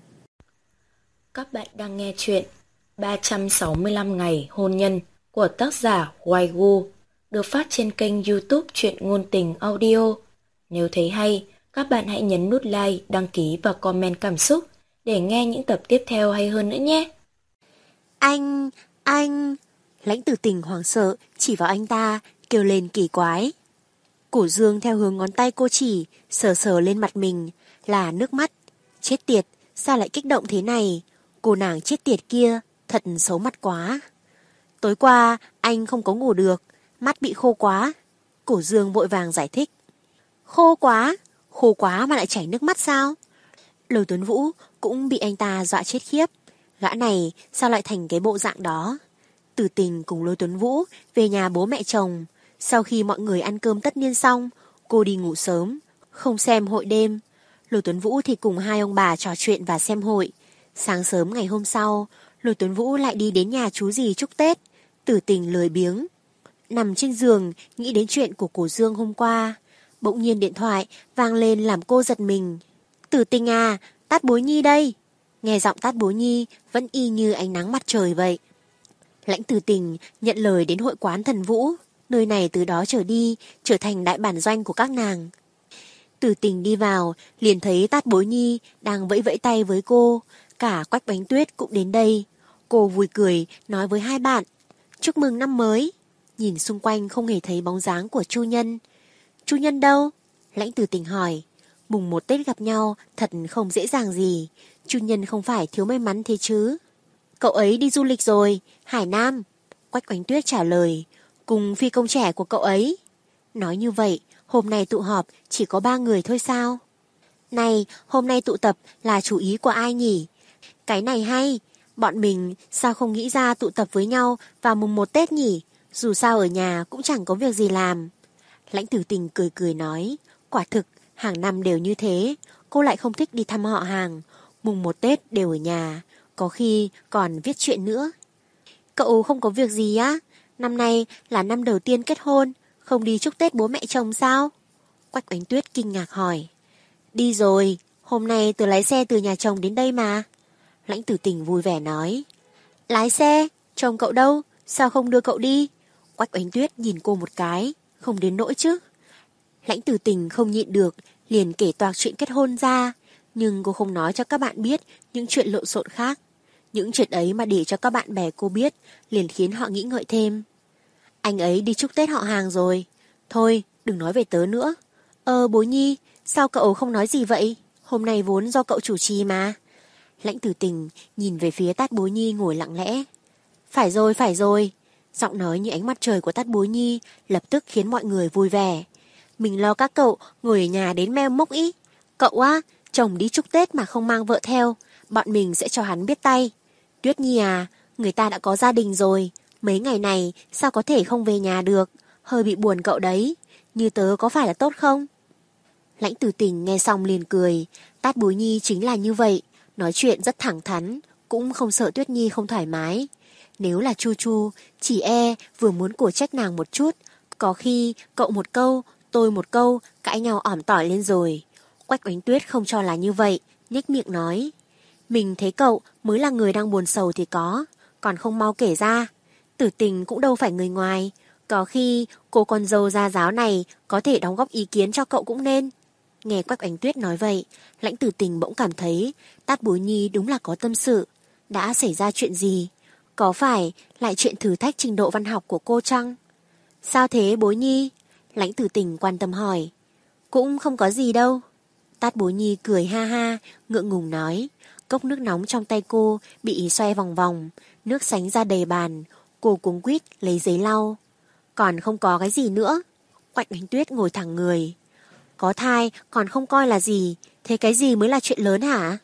Speaker 1: Các bạn đang nghe chuyện ba trăm sáu mươi lăm ngày hôn nhân của tác giả Waigu, được phát trên kênh YouTube Truyện Ngôn Tình Audio. Nếu thấy hay, các bạn hãy nhấn nút like, đăng ký và comment cảm xúc để nghe những tập tiếp theo hay hơn nữa nhé.
Speaker 2: Anh, anh... Lãnh Tử Tình hoảng sợ chỉ vào anh ta, kêu lên kỳ quái. Cổ Dương theo hướng ngón tay cô chỉ, sờ sờ lên mặt mình, là nước mắt. Chết tiệt, sao lại kích động thế này? Cô nàng chết tiệt kia, thật xấu mặt quá. Tối qua, anh không có ngủ được, mắt bị khô quá. Cổ Dương vội vàng giải thích. Khô quá? Khô quá mà lại chảy nước mắt sao? Lôi Tuấn Vũ cũng bị anh ta dọa chết khiếp. Gã này sao lại thành cái bộ dạng đó? Tử Tình cùng Lôi Tuấn Vũ về nhà bố mẹ chồng. Sau khi mọi người ăn cơm tất niên xong, cô đi ngủ sớm, không xem hội đêm. Lôi Tuấn Vũ thì cùng hai ông bà trò chuyện và xem hội. Sáng sớm ngày hôm sau, Lôi Tuấn Vũ lại đi đến nhà chú dì chúc Tết. Tử Tình lười biếng, nằm trên giường nghĩ đến chuyện của Cổ Dương hôm qua. Bỗng nhiên điện thoại vang lên làm cô giật mình. Tử Tình à, Tát Bối Nhi đây. Nghe giọng Tát Bối Nhi vẫn y như ánh nắng mặt trời vậy. Lãnh Tử Tình nhận lời đến hội quán Thần Vũ. Nơi này từ đó trở đi trở thành đại bản doanh của các nàng. Tử Tình đi vào liền thấy Tát Bối Nhi đang vẫy vẫy tay với cô. Cả Quách Bánh Tuyết cũng đến đây. Cô vui cười nói với hai bạn. Chúc mừng năm mới. Nhìn xung quanh không hề thấy bóng dáng của Chu Nhân. Chu Nhân đâu? Lãnh Tử Tình hỏi. Mùng một Tết gặp nhau thật không dễ dàng gì. Chu Nhân không phải thiếu may mắn thế chứ? Cậu ấy đi du lịch rồi, Hải Nam. Quách Bánh Tuyết trả lời. Cùng phi công trẻ của cậu ấy. Nói như vậy, hôm nay tụ họp chỉ có ba người thôi sao? Này, hôm nay tụ tập là chủ ý của ai nhỉ? Cái này hay, bọn mình sao không nghĩ ra tụ tập với nhau vào mùng một Tết nhỉ? Dù sao ở nhà cũng chẳng có việc gì làm. Lãnh Tử Tình cười cười nói. Quả thực, hàng năm đều như thế. Cô lại không thích đi thăm họ hàng. Mùng một Tết đều ở nhà. Có khi còn viết chuyện nữa. Cậu không có việc gì á? Năm nay là năm đầu tiên kết hôn, không đi chúc Tết bố mẹ chồng sao? Quách Bánh Tuyết kinh ngạc hỏi. Đi rồi, hôm nay tớ lái xe từ nhà chồng đến đây mà. Lãnh Tử Tình vui vẻ nói. Lái xe? Chồng cậu đâu? Sao không đưa cậu đi? Quách Bánh Tuyết nhìn cô một cái. Không đến nỗi chứ. Lãnh Tử Tình không nhịn được, liền kể toạc chuyện kết hôn ra. Nhưng cô không nói cho các bạn biết những chuyện lộn xộn khác. Những chuyện ấy mà để cho các bạn bè cô biết liền khiến họ nghĩ ngợi thêm. Anh ấy đi chúc Tết họ hàng rồi. Thôi, đừng nói về tớ nữa. Ờ, Bối Nhi, sao cậu không nói gì vậy? Hôm nay vốn do cậu chủ trì mà. Lãnh Tử Tình nhìn về phía Tát Bối Nhi ngồi lặng lẽ. Phải rồi, phải rồi. Giọng nói như ánh mặt trời của Tát Bối Nhi lập tức khiến mọi người vui vẻ. Mình lo các cậu ngồi ở nhà đến meo mốc ý. Cậu á, chồng đi chúc Tết mà không mang vợ theo, bọn mình sẽ cho hắn biết tay. Tuyết Nhi à, người ta đã có gia đình rồi, mấy ngày này sao có thể không về nhà được, hơi bị buồn cậu đấy, như tớ có phải là tốt không? Lãnh Tử Tình nghe xong liền cười, Tát Bối Nhi chính là như vậy, nói chuyện rất thẳng thắn, cũng không sợ Tuyết Nhi không thoải mái. Nếu là Chu Chu, chỉ e vừa muốn cổ trách nàng một chút, có khi cậu một câu, tôi một câu, cãi nhau ỏm tỏi lên rồi. Quách Bánh Tuyết không cho là như vậy, nhếch miệng nói. Mình thấy cậu mới là người đang buồn sầu thì có, còn không mau kể ra. Tử Tình cũng đâu phải người ngoài, có khi cô con dâu gia giáo này có thể đóng góp ý kiến cho cậu cũng nên. Nghe Quách Bánh Tuyết nói vậy, Lãnh Tử Tình bỗng cảm thấy Tát Bối Nhi đúng là có tâm sự. Đã xảy ra chuyện gì? Có phải lại chuyện thử thách trình độ văn học của cô chăng? Sao thế Bối Nhi? Lãnh Tử Tình quan tâm hỏi. Cũng không có gì đâu. Tát Bối Nhi cười ha ha, ngượng ngùng nói. Cốc nước nóng trong tay cô bị xoay vòng vòng, nước sánh ra đầy bàn. Cô cuống quýt lấy giấy lau. Còn không có cái gì nữa. Quách Bánh Tuyết ngồi thẳng người. Có thai còn không coi là gì, thế cái gì mới là chuyện lớn hả?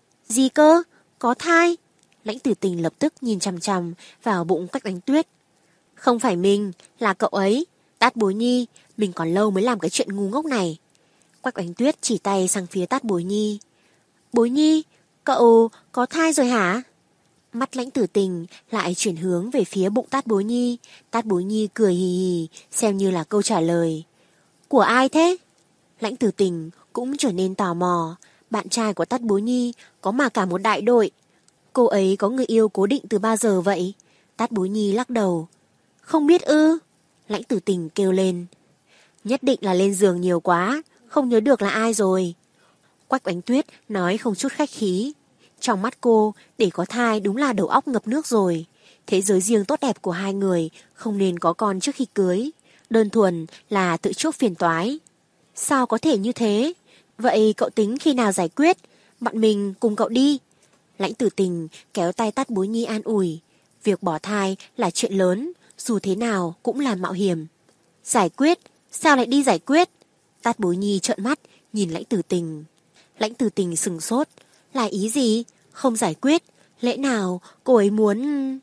Speaker 2: Gì cơ? Có thai? Lãnh Tử Tình lập tức nhìn chằm chằm vào bụng Quách Bánh Tuyết. Không phải mình, là cậu ấy. Tát Bối Nhi, mình còn lâu mới làm cái chuyện ngu ngốc này. Quách Oánh Tuyết chỉ tay sang phía Tát Bối Nhi. Bối Nhi, cậu có thai rồi hả? Mắt Lãnh Tử Tình lại chuyển hướng về phía bụng Tát Bối Nhi. Tát Bối Nhi cười hì hì, xem như là câu trả lời. Của ai thế? Lãnh Tử Tình cũng trở nên tò mò. Bạn trai của Tát Bối Nhi có mà cả một đại đội. Cô ấy có người yêu cố định từ bao giờ vậy? Tát Bối Nhi lắc đầu. Không biết ư? Lãnh Tử Tình kêu lên. Nhất định là lên giường nhiều quá, không nhớ được là ai rồi. Quách Oánh Tuyết nói không chút khách khí. Trong mắt cô, để có thai đúng là đầu óc ngập nước rồi. Thế giới riêng tốt đẹp của hai người không nên có con trước khi cưới. Đơn thuần là tự chuốc phiền toái. Sao có thể như thế? Vậy cậu tính khi nào giải quyết? Bọn mình cùng cậu đi. Lãnh Tử Tình kéo tay Tát Bối Nhi an ủi. Việc bỏ thai là chuyện lớn, dù thế nào cũng là mạo hiểm. Giải quyết? Sao lại đi giải quyết? Tát Bối Nhi trợn mắt nhìn Lãnh Tử Tình. Lãnh Tử Tình sừng sốt. Là ý gì? Không giải quyết? Lẽ nào cô ấy muốn...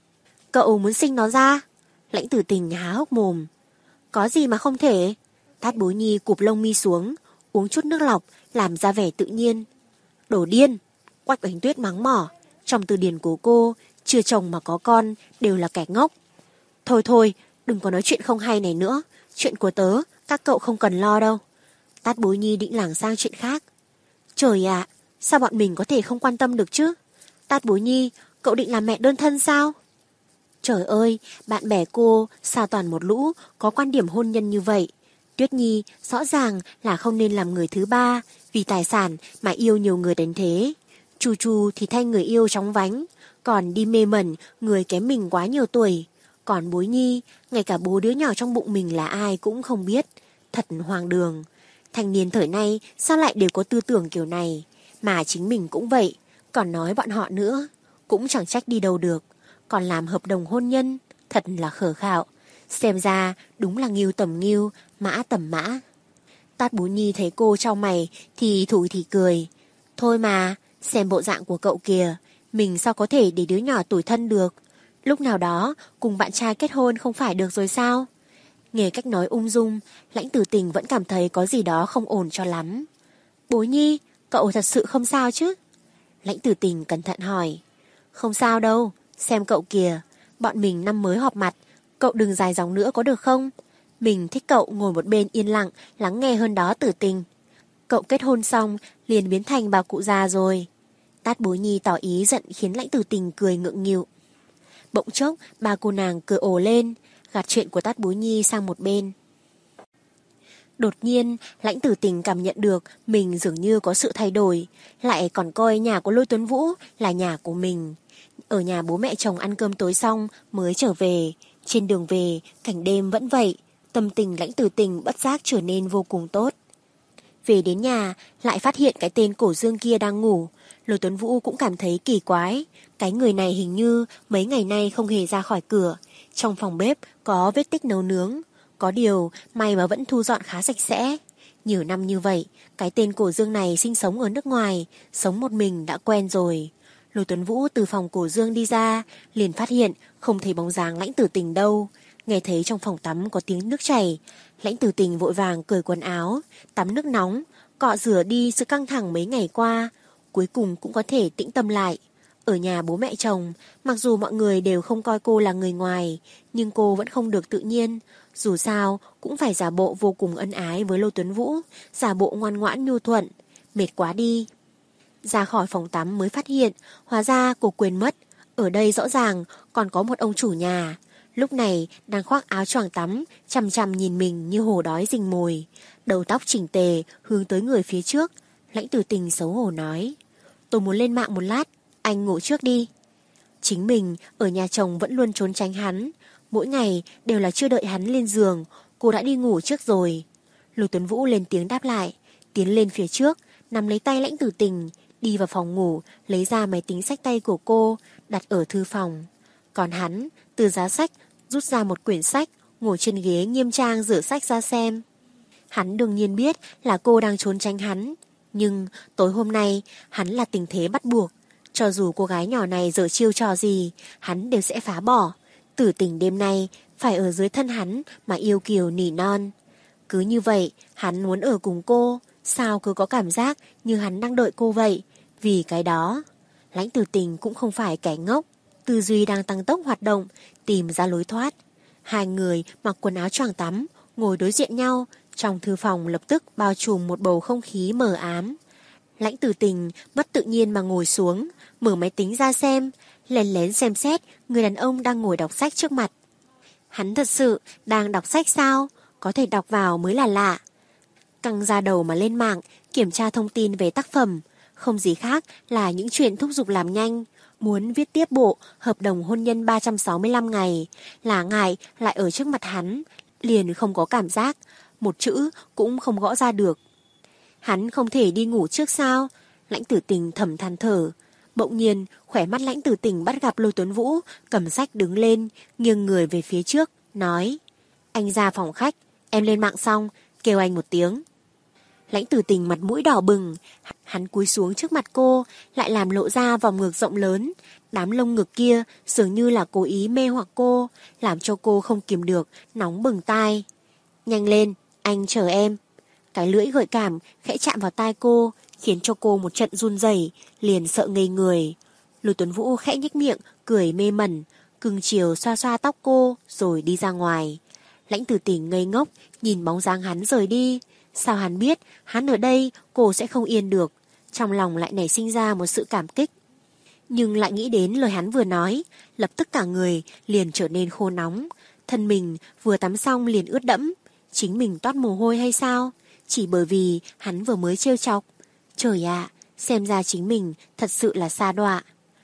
Speaker 2: Cậu muốn sinh nó ra? Lãnh Tử Tình há hốc mồm. Có gì mà không thể? Tát Bối Nhi cụp lông mi xuống, uống chút nước lọc, làm ra vẻ tự nhiên. Đồ điên! Quách Oánh Tuyết mắng mỏ. Trong từ điển của cô, chưa chồng mà có con đều là kẻ ngốc. Thôi thôi, đừng có nói chuyện không hay này nữa. Chuyện của tớ, các cậu không cần lo đâu. Tát Bối Nhi định lảng sang chuyện khác. Trời ạ, sao bọn mình có thể không quan tâm được chứ? Tát Bối Nhi, cậu định làm mẹ đơn thân sao? Trời ơi, bạn bè cô sao toàn một lũ có quan điểm hôn nhân như vậy. Tuyết Nhi rõ ràng là không nên làm người thứ ba vì tài sản mà yêu nhiều người đến thế. Chu Chu thì thay người yêu chóng vánh, còn đi mê mẩn người kém mình quá nhiều tuổi. Còn Bối Nhi, ngay cả bố đứa nhỏ trong bụng mình là ai cũng không biết. Thật hoang đường. Thanh niên thời nay sao lại đều có tư tưởng kiểu này. Mà chính mình cũng vậy. Còn nói bọn họ nữa. Cũng chẳng trách đi đâu được. Còn làm hợp đồng hôn nhân. Thật là khờ khạo. Xem ra đúng là nghiêu tầm nghiêu, mã tầm mã. Tát Bối Nhi thấy cô trao mày thì thủi thì cười. Thôi mà, xem bộ dạng của cậu kìa. Mình sao có thể để đứa nhỏ tủi thân được. Lúc nào đó cùng bạn trai kết hôn không phải được rồi sao? Nghe cách nói ung dung, Lãnh Tử Tình vẫn cảm thấy có gì đó không ổn cho lắm. Bối Nhi, cậu thật sự không sao chứ? Lãnh Tử Tình cẩn thận hỏi. Không sao đâu, xem cậu kìa. Bọn mình năm mới họp mặt, cậu đừng dài dòng nữa có được không? Mình thích cậu ngồi một bên yên lặng, lắng nghe hơn đó Tử Tình. Cậu kết hôn xong, liền biến thành bà cụ già rồi. Tát Bối Nhi tỏ ý giận khiến Lãnh Tử Tình cười ngượng nghịu. Bỗng chốc, bà cô nàng cười ồ lên, gạt chuyện của Tát Bối Nhi sang một bên. Đột nhiên, Lãnh Tử Tình cảm nhận được mình dường như có sự thay đổi, lại còn coi nhà của Lôi Tuấn Vũ là nhà của mình. Ở nhà bố mẹ chồng ăn cơm tối xong mới trở về, trên đường về, cảnh đêm vẫn vậy, tâm tình Lãnh Tử Tình bất giác trở nên vô cùng tốt. Về đến nhà, lại phát hiện cái tên Cổ Dương kia đang ngủ. Lôi Tuấn Vũ cũng cảm thấy kỳ quái. Cái người này hình như mấy ngày nay không hề ra khỏi cửa. Trong phòng bếp có vết tích nấu nướng. Có điều, may mà vẫn thu dọn khá sạch sẽ. Nhiều năm như vậy, cái tên Cổ Dương này sinh sống ở nước ngoài, sống một mình đã quen rồi. Lôi Tuấn Vũ từ phòng Cổ Dương đi ra, liền phát hiện không thấy bóng dáng Lãnh Tử Tình đâu. Nghe thấy trong phòng tắm có tiếng nước chảy, Lãnh Tử Tình vội vàng cởi quần áo, tắm nước nóng, cọ rửa đi sự căng thẳng mấy ngày qua, cuối cùng cũng có thể tĩnh tâm lại. Ở nhà bố mẹ chồng, mặc dù mọi người đều không coi cô là người ngoài, nhưng cô vẫn không được tự nhiên, dù sao cũng phải giả bộ vô cùng ân ái với Lôi Tuấn Vũ, giả bộ ngoan ngoãn nhu thuận, mệt quá đi. Ra khỏi phòng tắm mới phát hiện, hóa ra cô quên mất, ở đây rõ ràng còn có một ông chủ nhà. Lúc này đang khoác áo choàng tắm, chằm chằm nhìn mình như hổ đói rình mồi. Đầu tóc chỉnh tề, hướng tới người phía trước. Lãnh Tử Tình xấu hổ nói. Tôi muốn lên mạng một lát, anh ngủ trước đi. Chính mình ở nhà chồng vẫn luôn trốn tránh hắn. Mỗi ngày đều là chưa đợi hắn lên giường, cô đã đi ngủ trước rồi. Lôi Tuấn Vũ lên tiếng đáp lại, tiến lên phía trước, nắm lấy tay Lãnh Tử Tình, đi vào phòng ngủ, lấy ra máy tính xách tay của cô, đặt ở thư phòng. Còn hắn, từ giá sách, rút ra một quyển sách, ngồi trên ghế nghiêm trang rửa sách ra xem. Hắn đương nhiên biết là cô đang trốn tránh hắn, nhưng tối hôm nay hắn là tình thế bắt buộc. Cho dù cô gái nhỏ này giở chiêu trò gì, hắn đều sẽ phá bỏ. Tử Tình đêm nay phải ở dưới thân hắn mà yêu kiều nỉ non. Cứ như vậy, hắn muốn ở cùng cô, Sao cứ có cảm giác như hắn đang đợi cô vậy? Vì cái đó, Lãnh Tử Tình cũng không phải kẻ ngốc, tư duy đang tăng tốc hoạt động, tìm ra lối thoát. Hai người mặc quần áo choàng tắm, ngồi đối diện nhau, trong thư phòng lập tức bao trùm một bầu không khí mờ ám. Lãnh Tử Tình mất tự nhiên mà ngồi xuống, mở máy tính ra xem, lén lén xem xét người đàn ông đang ngồi đọc sách trước mặt. Hắn thật sự đang đọc sách sao? Có thể đọc vào mới là lạ. Căng ra đầu mà lên mạng, kiểm tra thông tin về tác phẩm, không gì khác là những chuyện thúc giục làm nhanh. Muốn viết tiếp bộ hợp đồng hôn nhân ba trăm sáu mươi lăm ngày, là ngại lại ở trước mặt hắn, liền không có cảm giác, một chữ cũng không gõ ra được. Hắn không thể đi ngủ trước sao? Lãnh Tử Tình thầm than thở. Bỗng nhiên, khỏe mắt Lãnh Tử Tình bắt gặp Lôi Tuấn Vũ cầm sách đứng lên, nghiêng người về phía trước, nói: anh ra phòng khách, em lên mạng xong, kêu anh một tiếng. Lãnh Tử Tình mặt mũi đỏ bừng, hắn cúi xuống trước mặt cô, lại làm lộ ra vòng ngực rộng lớn. Đám lông ngực kia dường như là cố ý mê hoặc cô, làm cho cô không kìm được, nóng bừng tai. Nhanh lên, anh chờ em. Cái lưỡi gợi cảm khẽ chạm vào tai cô, khiến cho cô một trận run rẩy, liền sợ ngây người. Lôi Tuấn Vũ khẽ nhếch miệng, cười mê mẩn, cưng chiều xoa xoa tóc cô, rồi đi ra ngoài. Lãnh Tử Tình ngây ngốc, nhìn bóng dáng hắn rời đi. Sao hắn biết, hắn ở đây cô sẽ không yên được. Trong lòng lại nảy sinh ra một sự cảm kích. Nhưng lại nghĩ đến lời hắn vừa nói, lập tức cả người liền trở nên khô nóng. Thân mình vừa tắm xong liền ướt đẫm. Chính mình toát mồ hôi hay sao? Chỉ bởi vì hắn vừa mới trêu chọc. Trời ạ, xem ra chính mình thật sự là sa đọa.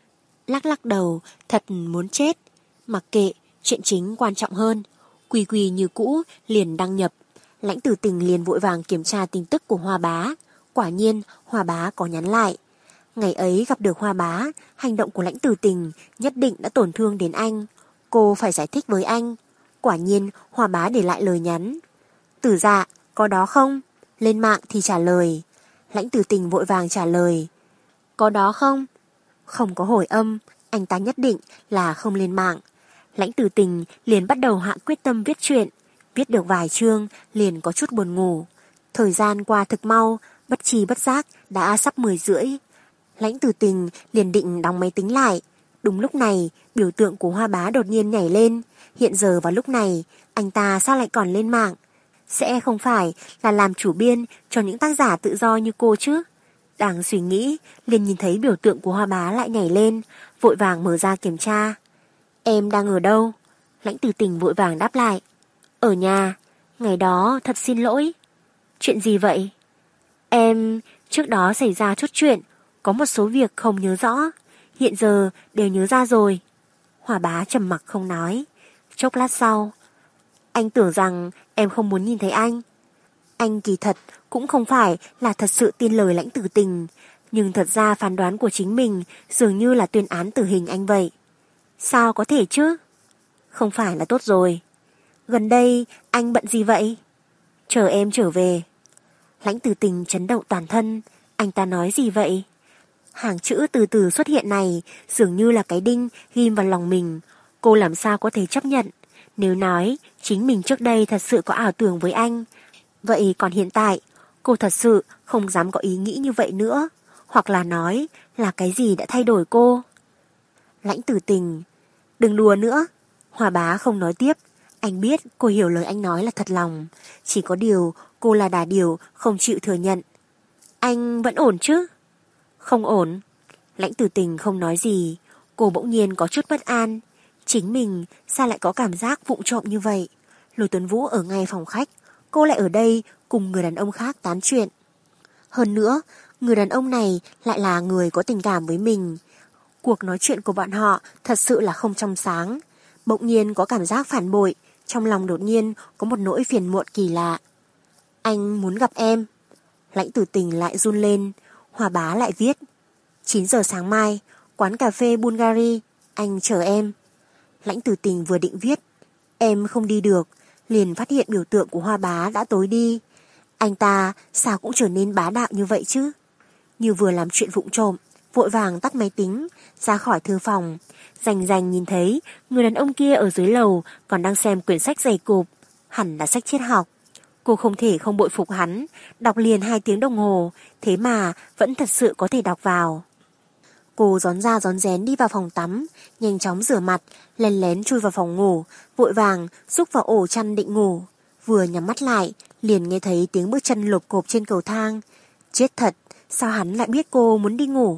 Speaker 2: Lắc lắc đầu, thật muốn chết. Mặc kệ, chuyện chính quan trọng hơn. Quỳ quỳ như cũ, liền đăng nhập. Lãnh Tử Tình liền vội vàng kiểm tra tin tức của Hoa Bá. Quả nhiên, Hoa Bá có nhắn lại. Ngày ấy gặp được Hoa Bá, hành động của Lãnh Tử Tình nhất định đã tổn thương đến anh. Cô phải giải thích với anh. Quả nhiên, Hoa Bá để lại lời nhắn. Tử Dạ, có đó không? Lên mạng thì trả lời. Lãnh Tử Tình vội vàng trả lời. Có đó không? Không có hồi âm, anh ta nhất định là không lên mạng. Lãnh Tử Tình liền bắt đầu hạ quyết tâm viết truyện. Viết được vài chương, liền có chút buồn ngủ. Thời gian qua thực mau, bất tri bất giác đã sắp mười rưỡi. Lãnh Tử Tình liền định đóng máy tính lại. Đúng lúc này, biểu tượng của Hoa Bá đột nhiên nhảy lên. Hiện giờ vào lúc này, anh ta sao lại còn lên mạng? Sẽ không phải là làm chủ biên cho những tác giả tự do như cô chứ? Đang suy nghĩ, liền nhìn thấy biểu tượng của Hoa Bá lại nhảy lên, vội vàng mở ra kiểm tra. Em đang ở đâu? Lãnh Tử Tình vội vàng đáp lại. Ở nhà, ngày đó thật xin lỗi. Chuyện gì vậy? Em trước đó xảy ra chút chuyện, có một số việc không nhớ rõ, hiện giờ đều nhớ ra rồi. Hoa Bá trầm mặc không nói. Chốc lát sau, anh tưởng rằng em không muốn nhìn thấy anh. Anh kỳ thật cũng không phải là thật sự tin lời Lãnh Tử Tình, nhưng thật ra phán đoán của chính mình dường như là tuyên án tử hình anh vậy. Sao có thể chứ? Không phải là tốt rồi. Gần đây anh bận gì vậy? Chờ em trở về. Lãnh Tử Tình chấn động toàn thân. Anh ta nói gì vậy? Hàng chữ từ từ xuất hiện này dường như là cái đinh ghim vào lòng mình. Cô làm sao có thể chấp nhận? Nếu nói chính mình trước đây thật sự có ảo tưởng với anh, vậy còn hiện tại cô thật sự không dám có ý nghĩ như vậy nữa. Hoặc là nói là cái gì đã thay đổi cô? Lãnh Tử Tình, đừng đùa nữa. Hoa Bá không nói tiếp. Anh biết cô hiểu lời anh nói là thật lòng. Chỉ có điều cô là đà điểu không chịu thừa nhận. Anh vẫn ổn chứ? Không ổn. Lãnh Tử Tình không nói gì. Cô bỗng nhiên có chút bất an. Chính mình sao lại có cảm giác vụng trộm như vậy? Lôi Tuấn Vũ ở ngay phòng khách, cô lại ở đây cùng người đàn ông khác tán chuyện. Hơn nữa, người đàn ông này lại là người có tình cảm với mình. Cuộc nói chuyện của bọn họ thật sự là không trong sáng. Bỗng nhiên có cảm giác phản bội, trong lòng đột nhiên có một nỗi phiền muộn kỳ lạ. Anh muốn gặp em. Lãnh Tử Tình lại run lên. Hoa Bá lại viết. chín giờ sáng mai, quán cà phê Bulgari, anh chờ em. Lãnh Tử Tình vừa định viết em không đi được, liền phát hiện biểu tượng của Hoa Bá đã tối đi. Anh ta sao cũng trở nên bá đạo như vậy chứ? Như vừa làm chuyện vụng trộm, vội vàng tắt máy tính, ra khỏi thư phòng. Rành rành nhìn thấy người đàn ông kia ở dưới lầu còn đang xem quyển sách dày cộp, hẳn là sách triết học. Cô không thể không bội phục hắn, đọc liền hai tiếng đồng hồ, thế mà vẫn thật sự có thể đọc vào. Cô rón ra rón rén đi vào phòng tắm, nhanh chóng rửa mặt, lén lén chui vào phòng ngủ, vội vàng xúc vào ổ chăn định ngủ. Vừa nhắm mắt lại, liền nghe thấy tiếng bước chân lộp cộp trên cầu thang. Chết thật, sao hắn lại biết cô muốn đi ngủ?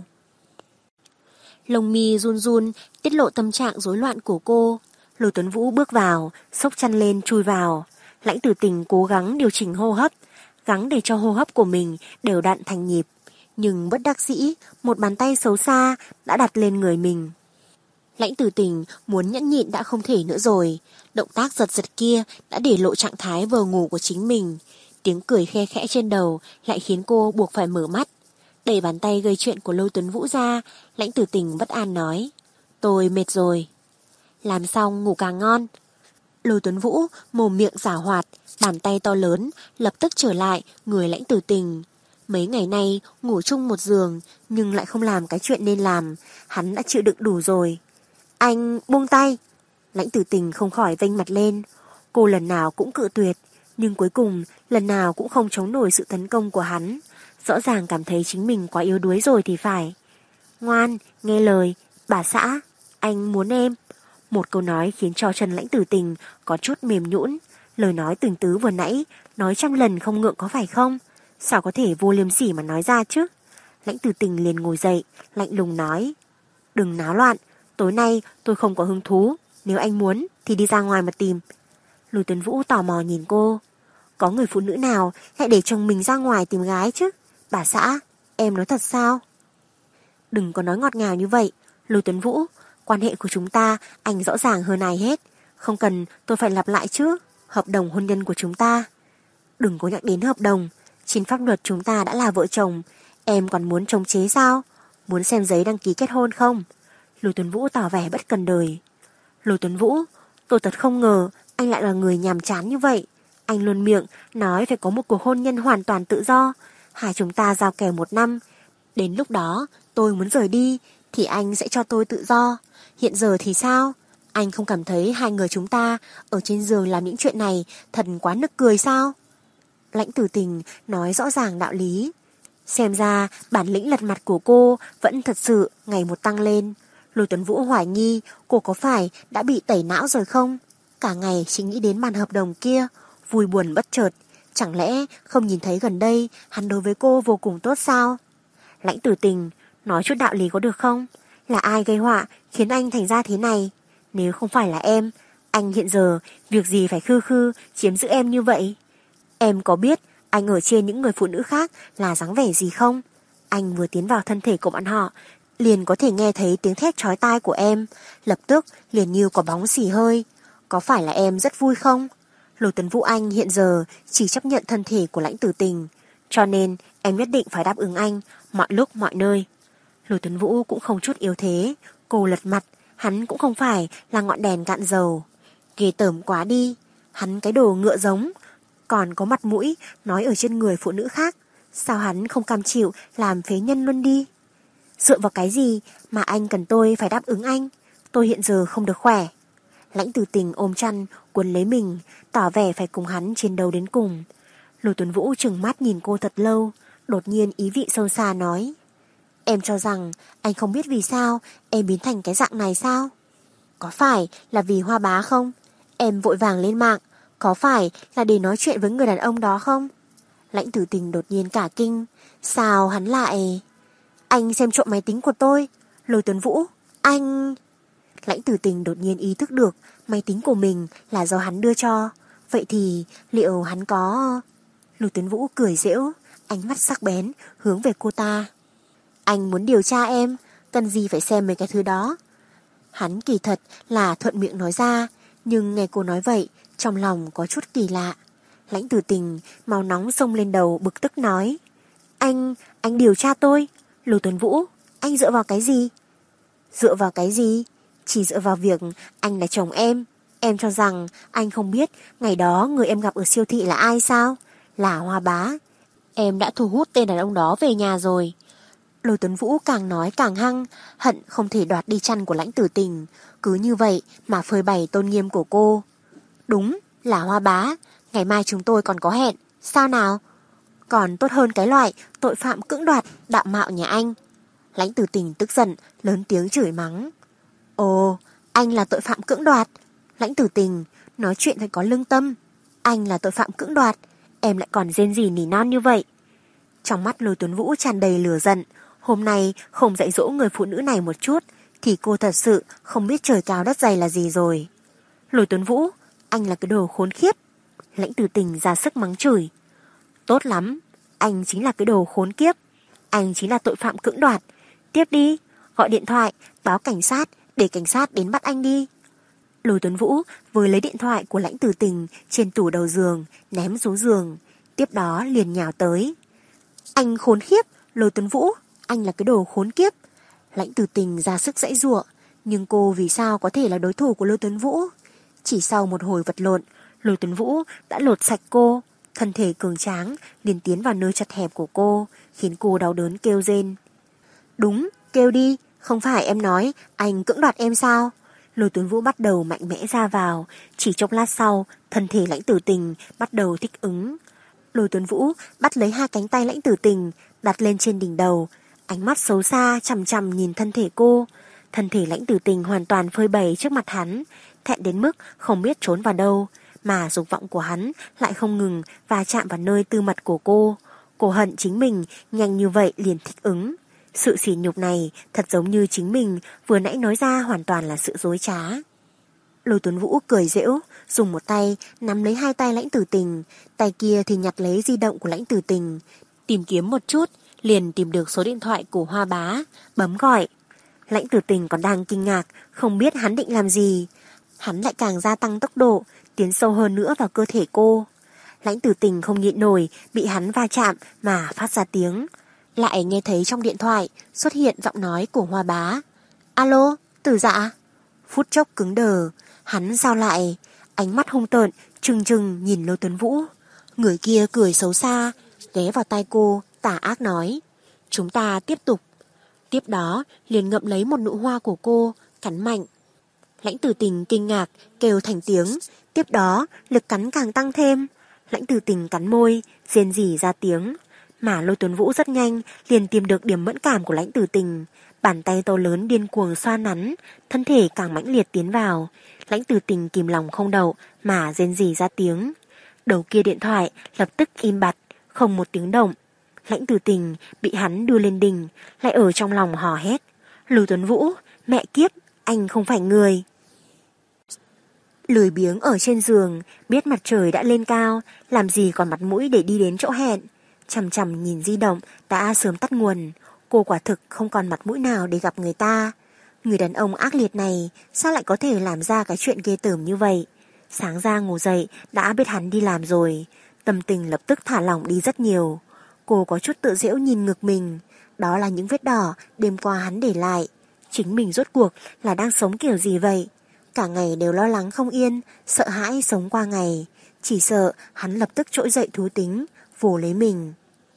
Speaker 2: Lông mi run run, tiết lộ tâm trạng rối loạn của cô. Lôi Tuấn Vũ bước vào, xốc chăn lên chui vào. Lãnh Tử Tình cố gắng điều chỉnh hô hấp, gắng để cho hô hấp của mình đều đặn thành nhịp. Nhưng bất đắc dĩ, một bàn tay xấu xa đã đặt lên người mình. Lãnh Tử Tình muốn nhẫn nhịn đã không thể nữa rồi. Động tác giật giật kia đã để lộ trạng thái vờ ngủ của chính mình. Tiếng cười khe khẽ trên đầu lại khiến cô buộc phải mở mắt. Đẩy bàn tay gây chuyện của Lôi Tuấn Vũ ra, Lãnh Tử Tình bất an nói: "Tôi mệt rồi." "Làm xong ngủ càng ngon." Lôi Tuấn Vũ mồm miệng giảo hoạt, bàn tay to lớn lập tức trở lại người Lãnh Tử Tình. Mấy ngày nay ngủ chung một giường nhưng lại không làm cái chuyện nên làm, hắn đã chịu đựng đủ rồi. "Anh buông tay." Lãnh Tử Tình không khỏi vênh mặt lên. Cô lần nào cũng cự tuyệt, nhưng cuối cùng lần nào cũng không chống nổi sự tấn công của hắn. Rõ ràng cảm thấy chính mình quá yếu đuối rồi thì phải. "Ngoan, nghe lời, bà xã, anh muốn em." Một câu nói khiến cho chân Lãnh Tử Tình có chút mềm nhũn. Lời nói từng tứ vừa nãy, nói trăm lần không ngượng có phải không? Sao có thể vô liêm sỉ mà nói ra chứ? Lãnh Tử Tình liền ngồi dậy, lạnh lùng nói: "Đừng náo loạn, tối nay tôi không có hứng thú, nếu anh muốn thì đi ra ngoài mà tìm." Lôi Tuấn Vũ tò mò nhìn cô. Có người phụ nữ nào lại để chồng mình ra ngoài tìm gái chứ? Bà xã, em nói thật sao? Đừng có nói ngọt ngào như vậy, Lôi Tuấn Vũ, quan hệ của chúng ta anh rõ ràng hơn ai hết. Không cần tôi phải lặp lại chứ, hợp đồng hôn nhân của chúng ta. Đừng có nhắc đến hợp đồng, trên pháp luật chúng ta đã là vợ chồng, em còn muốn chống chế sao? Muốn xem giấy đăng ký kết hôn không? Lôi Tuấn Vũ tỏ vẻ bất cần đời. Lôi Tuấn Vũ, tôi thật không ngờ anh lại là người nhàm chán như vậy. Anh luôn miệng nói phải có một cuộc hôn nhân hoàn toàn tự do, hai chúng ta giao kèo một năm. Đến lúc đó tôi muốn rời đi thì anh sẽ cho tôi tự do. Hiện giờ thì sao? Anh không cảm thấy hai người chúng ta ở trên giường làm những chuyện này thật quá nực cười sao? Lãnh Tử Tình nói rõ ràng đạo lý. Xem ra bản lĩnh lật mặt của cô vẫn thật sự ngày một tăng lên. Lôi Tuấn Vũ hoài nghi cô có phải đã bị tẩy não rồi không? Cả ngày chỉ nghĩ đến màn hợp đồng kia, vui buồn bất chợt. Chẳng lẽ không nhìn thấy gần đây hắn đối với cô vô cùng tốt sao? Lãnh Tử Tình, nói chút đạo lý có được không? Là ai gây họa khiến anh thành ra thế này? Nếu không phải là em, anh hiện giờ việc gì phải khư khư chiếm giữ em như vậy? Em có biết anh ở trên những người phụ nữ khác là dáng vẻ gì không? Anh vừa tiến vào thân thể của bọn họ, liền có thể nghe thấy tiếng thét chói tai của em, lập tức liền như quả bóng xì hơi. Có phải là em rất vui không? Lôi Tuấn Vũ anh hiện giờ chỉ chấp nhận thân thể của Lãnh Tử Tình, cho nên em nhất định phải đáp ứng anh mọi lúc mọi nơi. Lôi Tuấn Vũ cũng không chút yếu thế, cô lật mặt, hắn cũng không phải là ngọn đèn cạn dầu. Ghê tởm quá đi, hắn cái đồ ngựa giống, còn có mặt mũi nói ở trên người phụ nữ khác, sao hắn không cam chịu làm phế nhân luôn đi? Dựa vào cái gì mà anh cần tôi phải đáp ứng anh? Tôi hiện giờ không được khỏe. Lãnh Tử Tình ôm chăn quấn lấy mình, tỏ vẻ phải cùng hắn chiến đấu đến cùng. Lôi Tuấn Vũ trừng mắt nhìn cô thật lâu, đột nhiên ý vị sâu xa nói: "Em cho rằng anh không biết vì sao em biến thành cái dạng này sao? Có phải là vì Hoa Bá không? Em vội vàng lên mạng, có phải là để nói chuyện với người đàn ông đó không?" Lãnh Tử Tình đột nhiên cả kinh. Sao hắn lại... Anh xem trộm máy tính của tôi. Lôi Tuấn Vũ, anh... Lãnh Tử Tình đột nhiên ý thức được máy tính của mình là do hắn đưa cho. Vậy thì liệu hắn có... Lôi Tuấn Vũ cười giễu, ánh mắt sắc bén hướng về cô ta. Anh muốn điều tra em, cần gì phải xem mấy cái thứ đó? Hắn kỳ thật là thuận miệng nói ra, nhưng nghe cô nói vậy, trong lòng có chút kỳ lạ. Lãnh Tử Tình màu nóng xông lên đầu bực tức nói: Anh, anh điều tra tôi. Lôi Tuấn Vũ, anh dựa vào cái gì? Dựa vào cái gì? Chỉ dựa vào việc anh là chồng em. Em cho rằng anh không biết ngày đó người em gặp ở siêu thị là ai sao? Là Hoa Bá. Em đã thu hút tên đàn ông đó về nhà rồi. Lôi Tuấn Vũ càng nói càng hăng, hận không thể đoạt đi chăn của Lãnh Tử Tình, cứ như vậy mà phơi bày tôn nghiêm của cô. Đúng là Hoa Bá, Ngày mai chúng tôi còn có hẹn, sao nào? Còn tốt hơn cái loại tội phạm cưỡng đoạt, đạo mạo nhà anh. Lãnh Tử Tình tức giận, lớn tiếng chửi mắng. Ồ, anh là tội phạm cưỡng đoạt. Lãnh Tử Tình, nói chuyện phải có lương tâm. Anh là tội phạm cưỡng đoạt, em lại còn rên rỉ nỉ non như vậy. Trong mắt Lôi Tuấn Vũ tràn đầy lửa giận. Hôm nay không dạy dỗ người phụ nữ này một chút thì cô thật sự không biết trời cao đất dày là gì rồi. Lôi Tuấn Vũ, anh là cái đồ khốn khiếp. Lãnh Tử Tình ra sức mắng chửi. Tốt lắm, anh chính là cái đồ khốn kiếp. Anh chính là tội phạm cưỡng đoạt. Tiếp đi, gọi điện thoại, báo cảnh sát, để cảnh sát đến bắt anh đi. Lôi Tuấn Vũ vừa lấy điện thoại của Lãnh Tử Tình trên tủ đầu giường, ném xuống giường. Tiếp đó liền nhào tới. Anh khốn khiếp, Lôi Tuấn Vũ, anh là cái đồ khốn kiếp. Lãnh Tử Tình ra sức giãy giụa, nhưng cô vì sao có thể là đối thủ của Lôi Tuấn Vũ? Chỉ sau một hồi vật lộn, Lôi Tuấn Vũ đã lột sạch cô. Thân thể cường tráng liền tiến vào nơi chật hẹp của cô, khiến cô đau đớn kêu rên. Đúng, kêu đi, không phải em nói anh cưỡng đoạt em sao? Lôi Tuấn Vũ bắt đầu mạnh mẽ ra vào. Chỉ chốc lát sau, thân thể Lãnh Tử Tình bắt đầu thích ứng. Lôi Tuấn Vũ bắt lấy hai cánh tay Lãnh Tử Tình, đặt lên trên đỉnh đầu. Ánh mắt xấu xa chằm chằm nhìn thân thể cô. Thân thể Lãnh Tử Tình hoàn toàn phơi bày trước mặt hắn, thẹn đến mức không biết trốn vào đâu. Mà dục vọng của hắn lại không ngừng va chạm vào nơi tư mật của cô. Cô hận chính mình nhanh như vậy liền thích ứng. Sự sỉ nhục này thật giống như chính mình vừa nãy nói ra hoàn toàn là sự dối trá. Lôi Tuấn Vũ cười giễu, dùng một tay nắm lấy hai tay Lãnh Tử Tình, tay kia thì nhặt lấy di động của Lãnh Tử Tình. Tìm kiếm một chút, liền tìm được số điện thoại của Hoa Bá, bấm gọi. Lãnh Tử Tình còn đang kinh ngạc, không biết hắn định làm gì. Hắn lại càng gia tăng tốc độ, tiến sâu hơn nữa vào cơ thể cô. Lãnh Tử Tình không nhịn nổi, bị hắn va chạm mà phát ra tiếng. Lại nghe thấy trong điện thoại xuất hiện giọng nói của Hoa Bá. Alo, Tử Dạ. Phút chốc cứng đờ, hắn giao lại, ánh mắt hung tợn, trừng trừng nhìn Lôi Tuấn Vũ. Người kia cười xấu xa, ghé vào tai cô, tà ác nói. Chúng ta tiếp tục. Tiếp đó liền ngậm lấy một nụ hoa của cô, cắn mạnh. Lãnh Tử Tình kinh ngạc, kêu thành tiếng. Tiếp đó lực cắn càng tăng thêm. Lãnh Tử Tình cắn môi, rên rỉ ra tiếng. Mà Lôi Tuấn Vũ rất nhanh liền tìm được điểm mẫn cảm của Lãnh Tử Tình. Bàn tay to lớn điên cuồng xoa nắn, thân thể càng mãnh liệt tiến vào. Lãnh Tử Tình kìm lòng không đậu mà rên rỉ ra tiếng. Đầu kia điện thoại lập tức im bặt, không một tiếng động. Lãnh Tử Tình bị hắn đưa lên đỉnh, lại ở trong lòng hò hét. Lôi Tuấn Vũ, mẹ kiếp, anh không phải người. Lười biếng ở trên giường, biết mặt trời đã lên cao, làm gì còn mặt mũi để đi đến chỗ hẹn. Chằm chằm nhìn di động đã sớm tắt nguồn. Cô quả thực không còn mặt mũi nào để gặp người ta. Người đàn ông ác liệt này sao lại có thể làm ra cái chuyện ghê tởm như vậy? Sáng ra ngủ dậy đã biết hắn đi làm rồi. Tâm tình lập tức thả lỏng đi rất nhiều. Cô có chút tự giễu nhìn ngực mình. Đó là những vết đỏ đêm qua hắn để lại. Chính mình rốt cuộc là đang sống kiểu gì vậy? Cả ngày đều lo lắng không yên, sợ hãi sống qua ngày. Chỉ sợ hắn lập tức trỗi dậy thú tính, vồ lấy mình.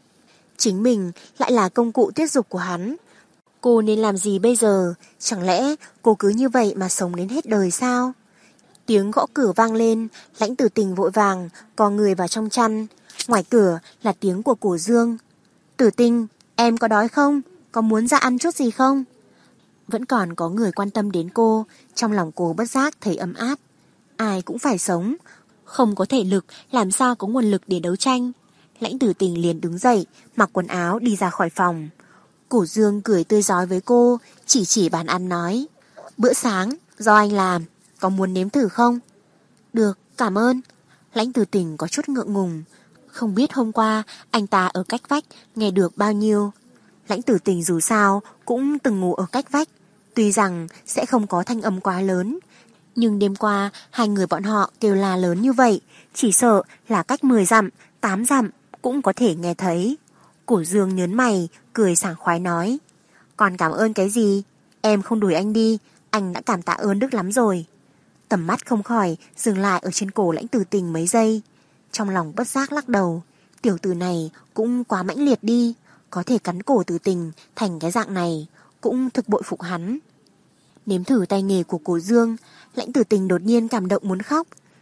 Speaker 2: Chính mình lại là công cụ tiết dục của hắn. Cô nên làm gì bây giờ? Chẳng lẽ cô cứ như vậy mà sống đến hết đời sao? Tiếng gõ cửa vang lên, Lãnh Tử Tình vội vàng co người vào trong chăn. Ngoài cửa là tiếng của Cổ Dương. Tử Tình, em có đói không? Có muốn ra ăn chút gì không? Vẫn còn có người quan tâm đến cô. Trong lòng cô bất giác thấy ấm áp. Ai cũng phải sống, không có thể lực làm sao có nguồn lực để đấu tranh. Lãnh Tử Tình liền đứng dậy, mặc quần áo đi ra khỏi phòng. Cổ Dương cười tươi rói với cô, chỉ chỉ bàn ăn nói. Bữa sáng do anh làm, có muốn nếm thử không? Được, cảm ơn. Lãnh Tử Tình có chút ngượng ngùng. Không biết hôm qua anh ta ở cách vách nghe được bao nhiêu. Lãnh Tử Tình dù sao cũng từng ngủ ở cách vách. Tuy rằng sẽ không có thanh âm quá lớn, nhưng đêm qua hai người bọn họ kêu la lớn như vậy, chỉ sợ là cách mười dặm, tám dặm cũng có thể nghe thấy. Cổ Dương nhớn mày, cười sảng khoái nói. Còn cảm ơn cái gì? Em không đuổi anh đi, anh đã cảm tạ ơn Đức lắm rồi. Tầm mắt không khỏi dừng lại ở trên cổ Lãnh Tử Tình mấy giây. Trong lòng bất giác lắc đầu. Tiểu tử này cũng quá mãnh liệt đi. Có thể cắn cổ Tử Tình thành cái dạng này, cũng thực bội phục hắn. Nếm thử tay nghề của Cổ Dương, Lãnh Tử Tình đột nhiên cảm động muốn khóc.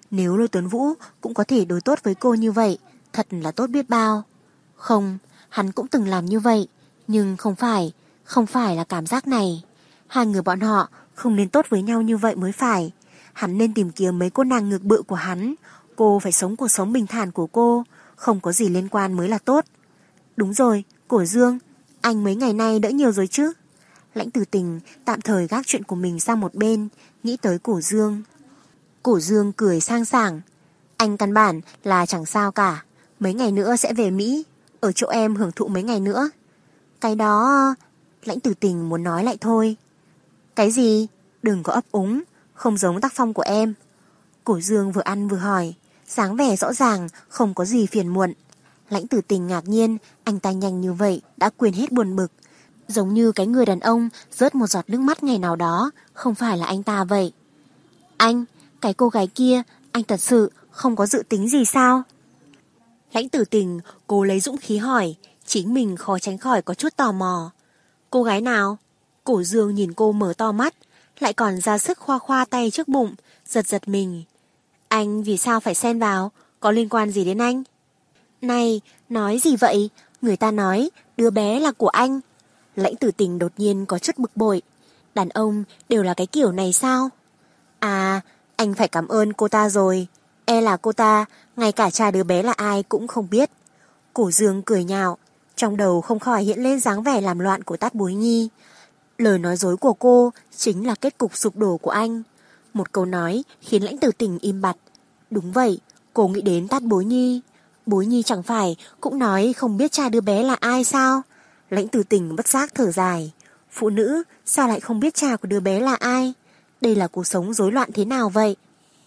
Speaker 2: Nếu Lôi Tuấn Vũ cũng có thể đối tốt với cô như vậy, thật là tốt biết bao. Không, hắn cũng từng làm như vậy, nhưng không phải, không phải là cảm giác này. Hai người bọn họ không nên tốt với nhau như vậy mới phải. Hắn nên tìm kiếm mấy cô nàng ngược bự của hắn. Cô phải sống cuộc sống bình thản của cô, không có gì liên quan mới là tốt. Đúng rồi, Cổ Dương, anh mấy ngày nay đỡ nhiều rồi chứ? Lãnh Tử Tình tạm thời gác chuyện của mình sang một bên, nghĩ tới Cổ Dương. Cổ Dương cười sang sảng. Anh căn bản là chẳng sao cả, mấy ngày nữa sẽ về Mỹ, ở chỗ em hưởng thụ mấy ngày nữa. Cái đó... Lãnh Tử Tình muốn nói lại thôi. Cái gì? Đừng có ấp úng, không giống tác phong của em. Cổ Dương vừa ăn vừa hỏi, dáng vẻ rõ ràng không có gì phiền muộn. Lãnh Tử Tình ngạc nhiên, anh ta nhanh như vậy đã quên hết buồn bực, giống như cái người đàn ông rớt một giọt nước mắt ngày nào đó không phải là anh ta vậy. Anh, cái cô gái kia, anh thật sự không có dự tính gì sao? Lãnh Tử Tình cố lấy dũng khí hỏi, chính mình khó tránh khỏi có chút tò mò. Cô gái nào? Cổ Dương nhìn cô mở to mắt, lại còn ra sức khoa khoa tay trước bụng, giật giật mình. Anh vì sao phải xen vào? Có liên quan gì đến anh? Này, nói gì vậy? Người ta nói đứa bé là của anh. Lãnh Tử Tình đột nhiên có chút bực bội. Đàn ông đều là cái kiểu này sao? À, anh phải cảm ơn cô ta rồi. E là cô ta, ngay cả cha đứa bé là ai cũng không biết. Cổ Dương cười nhạo, trong đầu không khỏi hiện lên dáng vẻ làm loạn của Tát Bối Nhi. Lời nói dối của cô chính là kết cục sụp đổ của anh. Một câu nói khiến Lãnh Tử Tình im bặt. Đúng vậy, cô nghĩ đến Tát Bối Nhi. Bối Nhi chẳng phải cũng nói không biết cha đứa bé là ai sao? Lãnh Tử Tình bất giác thở dài. Phụ nữ sao lại không biết cha của đứa bé là ai? Đây là cuộc sống rối loạn thế nào vậy?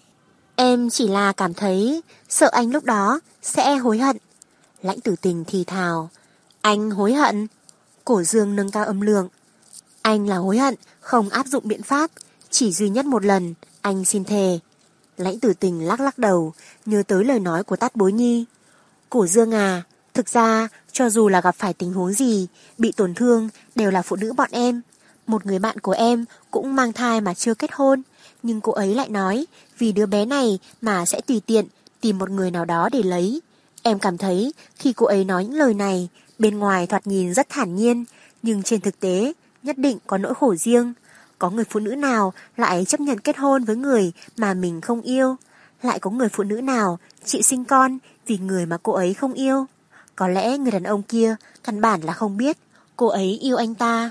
Speaker 2: Em chỉ là cảm thấy sợ anh lúc đó sẽ hối hận. Lãnh Tử Tình thì thào. Anh hối hận? Cổ Dương nâng cao âm lượng. Anh là hối hận không áp dụng biện pháp, chỉ duy nhất một lần, anh xin thề. Lãnh Tử Tình lắc lắc đầu, nhớ tới lời nói của Tát Bối Nhi. Cổ Dương à, thực ra cho dù là gặp phải tình huống gì, bị tổn thương đều là phụ nữ bọn em. Một người bạn của em cũng mang thai mà chưa kết hôn, nhưng cô ấy lại nói vì đứa bé này mà sẽ tùy tiện tìm một người nào đó để lấy. Em cảm thấy khi cô ấy nói những lời này, bên ngoài thoạt nhìn rất thản nhiên, nhưng trên thực tế nhất định có nỗi khổ riêng. Có người phụ nữ nào lại chấp nhận kết hôn với người mà mình không yêu? Lại có người phụ nữ nào chịu sinh con vì người mà cô ấy không yêu? Có lẽ người đàn ông kia căn bản là không biết cô ấy yêu anh ta.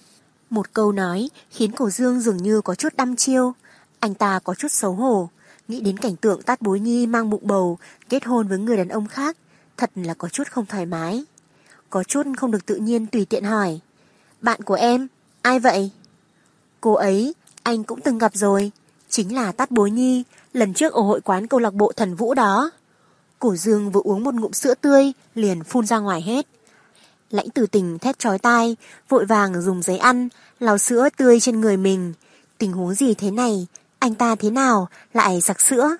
Speaker 2: Một câu nói khiến Cổ Dương dường như có chút đăm chiêu. Anh ta có chút xấu hổ, nghĩ đến cảnh tượng Tát Bối Nhi mang bụng bầu kết hôn với người đàn ông khác, thật là có chút không thoải mái. Có chút không được tự nhiên tùy tiện hỏi. Bạn của em, ai vậy? Cô ấy, anh cũng từng gặp rồi. Chính là Tát Bối Nhi, lần trước ở hội quán câu lạc bộ Thần Vũ đó. Cổ Dương vừa uống một ngụm sữa tươi, liền phun ra ngoài hết. Lãnh Tử Tình thét chói tai, vội vàng dùng giấy ăn, lau sữa tươi trên người mình. Tình huống gì thế này? Anh ta thế nào lại sặc sữa?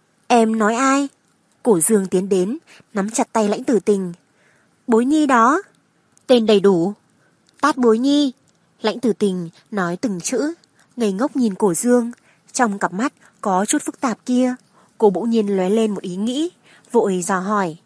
Speaker 2: Em nói ai? Cổ Dương tiến đến, nắm chặt tay Lãnh Tử Tình. Bối Nhi đó. Tên đầy đủ. Tát Bối Nhi. Lãnh Tử Tình nói từng chữ, ngây ngốc nhìn Cổ Dương. Trong cặp mắt có chút phức tạp kia, cô bỗng nhiên lóe lên một ý nghĩ, vội dò hỏi.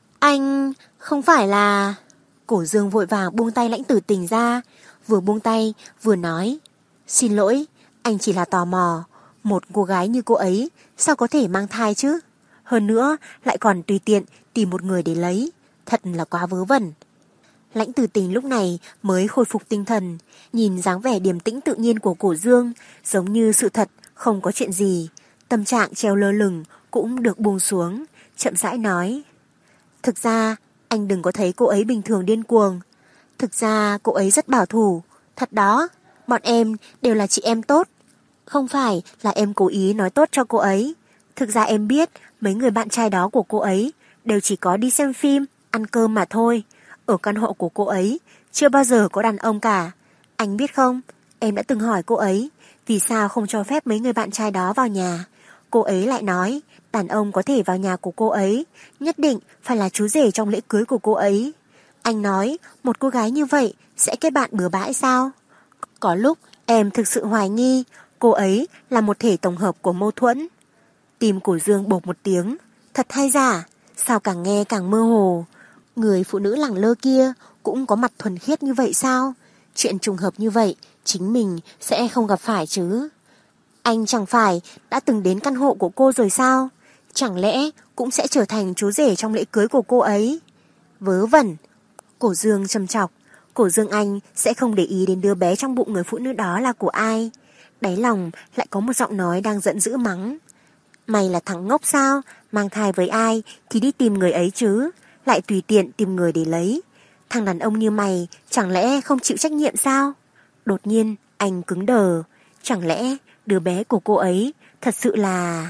Speaker 2: Anh không phải là... Cổ Dương vội vàng buông tay Lãnh Tử Tình ra, vừa buông tay vừa nói. Xin lỗi, anh chỉ là tò mò, một cô gái như cô ấy sao có thể mang thai chứ? Hơn nữa lại còn tùy tiện tìm một người để lấy, thật là quá vớ vẩn. Lãnh Tử Tình lúc này mới khôi phục tinh thần, nhìn dáng vẻ điềm tĩnh tự nhiên của Cổ Dương, giống như sự thật không có chuyện gì. Tâm trạng treo lơ lửng cũng được buông xuống, chậm rãi nói. Thực ra anh đừng có thấy cô ấy bình thường điên cuồng. Thực ra cô ấy rất bảo thủ. Thật đó, bọn em đều là chị em tốt. Không phải là em cố ý nói tốt cho cô ấy. Thực ra em biết mấy người bạn trai đó của cô ấy đều chỉ có đi xem phim, ăn cơm mà thôi. Ở căn hộ của cô ấy chưa bao giờ có đàn ông cả. Anh biết không, em đã từng hỏi cô ấy vì sao không cho phép mấy người bạn trai đó vào nhà. Cô ấy lại nói đàn ông có thể vào nhà của cô ấy, nhất định phải là chú rể trong lễ cưới của cô ấy. Anh nói một cô gái như vậy sẽ kết bạn bừa bãi sao? Có lúc em thực sự hoài nghi cô ấy là một thể tổng hợp của mâu thuẫn. Tim Cổ Dương bột một tiếng. Thật hay giả? Sao càng nghe càng mơ hồ? Người phụ nữ lẳng lơ kia cũng có mặt thuần khiết như vậy sao? Chuyện trùng hợp như vậy chính mình sẽ không gặp phải chứ? Anh chẳng phải đã từng đến căn hộ của cô rồi sao? Chẳng lẽ cũng sẽ trở thành chú rể trong lễ cưới của cô ấy? Vớ vẩn. Cổ Dương châm chọc. Cổ Dương Anh sẽ không để ý đến đứa bé trong bụng người phụ nữ đó là của ai. Đáy lòng lại có một giọng nói đang giận dữ mắng. Mày là thằng ngốc sao? Mang thai với ai thì đi tìm người ấy chứ, lại tùy tiện tìm người để lấy. Thằng đàn ông như mày chẳng lẽ không chịu trách nhiệm sao? Đột nhiên anh cứng đờ. Chẳng lẽ đứa bé của cô ấy thật sự là...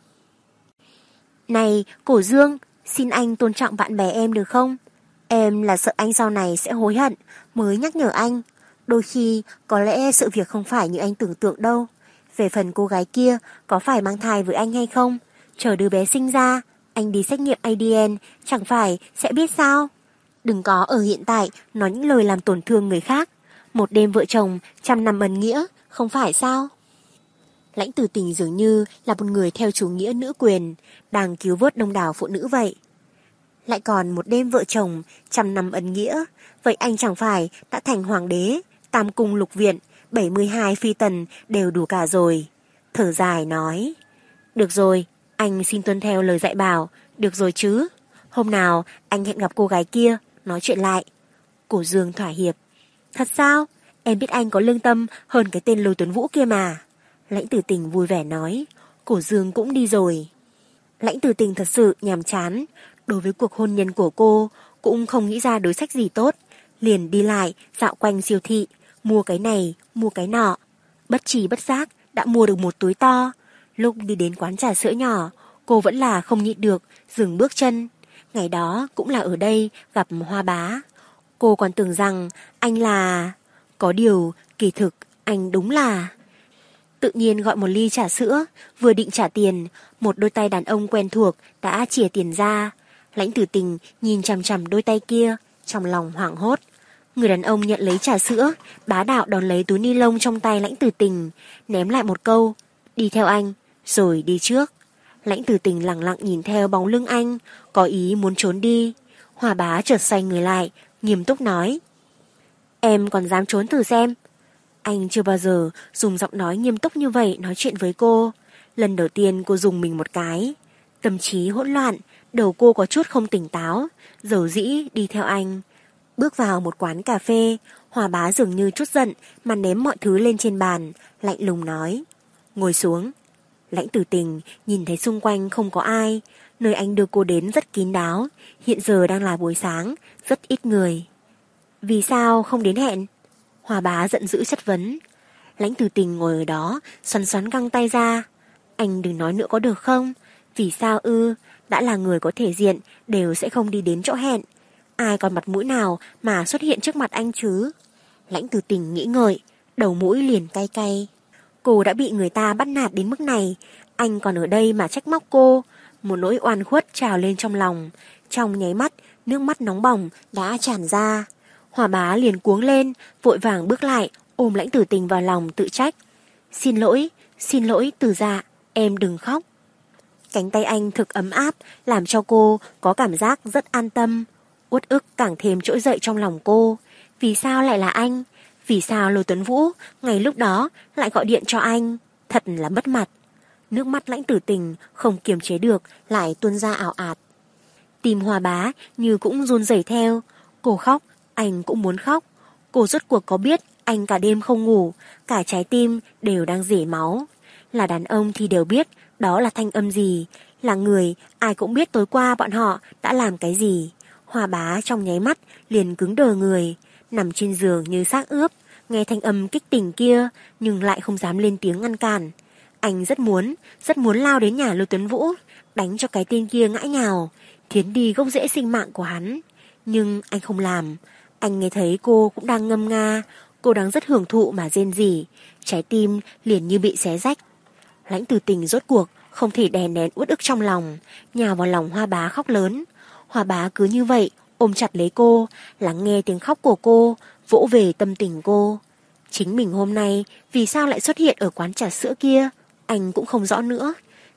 Speaker 2: Này Cổ Dương, xin anh tôn trọng bạn bè em được không? Em là sợ anh sau này sẽ hối hận mới nhắc nhở anh. Đôi khi có lẽ sự việc không phải như anh tưởng tượng đâu. Về phần cô gái kia có phải mang thai với anh hay không, chờ đứa bé sinh ra, anh đi xét nghiệm a đê en chẳng phải sẽ biết sao? Đừng có ở hiện tại nói những lời làm tổn thương người khác. Một đêm vợ chồng, trăm năm ân nghĩa, không phải sao? Lãnh Tử Tình dường như là một người theo chủ nghĩa nữ quyền, đang cứu vớt đông đảo phụ nữ vậy. Lại còn một đêm vợ chồng, trăm năm ân nghĩa, vậy anh chẳng phải đã thành hoàng đế, tam cung lục viện, bảy mươi hai phi tần đều đủ cả rồi. Thở dài nói, được rồi, anh xin tuân theo lời dạy bảo, được rồi chứ. Hôm nào anh hẹn gặp cô gái kia, nói chuyện lại. Cổ Dương thỏa hiệp. Thật sao? Em biết anh có lương tâm hơn cái tên Lôi Tuấn Vũ kia mà. Lãnh Tử Tình vui vẻ nói. Cổ Dương cũng đi rồi. Lãnh Tử Tình thật sự nhàm chán. Đối với cuộc hôn nhân của cô cũng không nghĩ ra đối sách gì tốt. Liền đi lại dạo quanh siêu thị, mua cái này, mua cái nọ. Bất trí bất giác đã mua được một túi to. Lúc đi đến quán trà sữa nhỏ, cô vẫn là không nhịn được dừng bước chân. Ngày đó cũng là ở đây gặp Hoa Bá. Cô còn tưởng rằng anh là... Có điều, kỳ thực, anh đúng là... Tự nhiên gọi một ly trà sữa, vừa định trả tiền, một đôi tay đàn ông quen thuộc đã chìa tiền ra. Lãnh Tử Tình nhìn chằm chằm đôi tay kia, trong lòng hoảng hốt. Người đàn ông nhận lấy trà sữa, bá đạo đón lấy túi ni lông trong tay Lãnh Tử Tình, ném lại một câu, đi theo anh, rồi đi trước. Lãnh Tử Tình lặng lặng nhìn theo bóng lưng anh, có ý muốn trốn đi. Hoa Bá chợt xoay người lại, nghiêm túc nói. Em còn dám trốn thử xem. Anh chưa bao giờ dùng giọng nói nghiêm túc như vậy nói chuyện với cô. Lần đầu tiên cô dùng mình một cái. Tâm trí hỗn loạn, đầu cô có chút không tỉnh táo, dầu dĩ đi theo anh. Bước vào một quán cà phê, Hoa Bá dường như chút giận mà ném mọi thứ lên trên bàn, lạnh lùng nói. Ngồi xuống. Lãnh Tử Tình nhìn thấy xung quanh không có ai, nơi anh đưa cô đến rất kín đáo, hiện giờ đang là buổi sáng, rất ít người. Vì sao không đến hẹn? Hoa Bá giận dữ chất vấn. Lãnh Tử Tình ngồi ở đó, xoắn xoắn găng tay ra. Anh đừng nói nữa có được không? Vì sao ư? Đã là người có thể diện, đều sẽ không đi đến chỗ hẹn. Ai còn mặt mũi nào mà xuất hiện trước mặt anh chứ? Lãnh Tử Tình nghĩ ngợi, đầu mũi liền cay cay. Cô đã bị người ta bắt nạt đến mức này, anh còn ở đây mà trách móc cô. Một nỗi oan khuất trào lên trong lòng. Trong nháy mắt, nước mắt nóng bỏng đã tràn ra. Hoa Bá liền cuống lên, vội vàng bước lại, ôm Lãnh Tử Tình vào lòng tự trách. Xin lỗi, xin lỗi Tử Dạ, em đừng khóc. Cánh tay anh thực ấm áp, làm cho cô có cảm giác rất an tâm. Uất ức càng thêm trỗi dậy trong lòng cô. Vì sao lại là anh? Vì sao Lôi Tuấn Vũ ngày lúc đó lại gọi điện cho anh? Thật là mất mặt. Nước mắt Lãnh Tử Tình không kiềm chế được lại tuôn ra ảo ạt. Tim Hoa Bá như cũng run rẩy theo. Cô khóc, anh cũng muốn khóc. Cô rốt cuộc có biết anh cả đêm không ngủ, cả trái tim đều đang rỉ máu. Là đàn ông thì đều biết đó là thanh âm gì. Là người, ai cũng biết tối qua bọn họ đã làm cái gì. Hoa Bá trong nháy mắt liền cứng đờ người, nằm trên giường như xác ướp, nghe thanh âm kích tỉnh kia nhưng lại không dám lên tiếng ngăn cản. Anh rất muốn, rất muốn lao đến nhà Lôi Tuấn Vũ, đánh cho cái tên kia ngã nhào, thiến đi gốc rễ sinh mạng của hắn. Nhưng anh không làm. Anh nghe thấy cô cũng đang ngâm nga, cô đang rất hưởng thụ mà rên rỉ, trái tim liền như bị xé rách. Lãnh Tử Tình rốt cuộc không thể đè nén uất ức trong lòng, nhào vào lòng Hoa Bá khóc lớn. Hoa Bá cứ như vậy ôm chặt lấy cô, lắng nghe tiếng khóc của cô, vỗ về tâm tình cô. Chính mình hôm nay vì sao lại xuất hiện ở quán trà sữa kia, anh cũng không rõ nữa.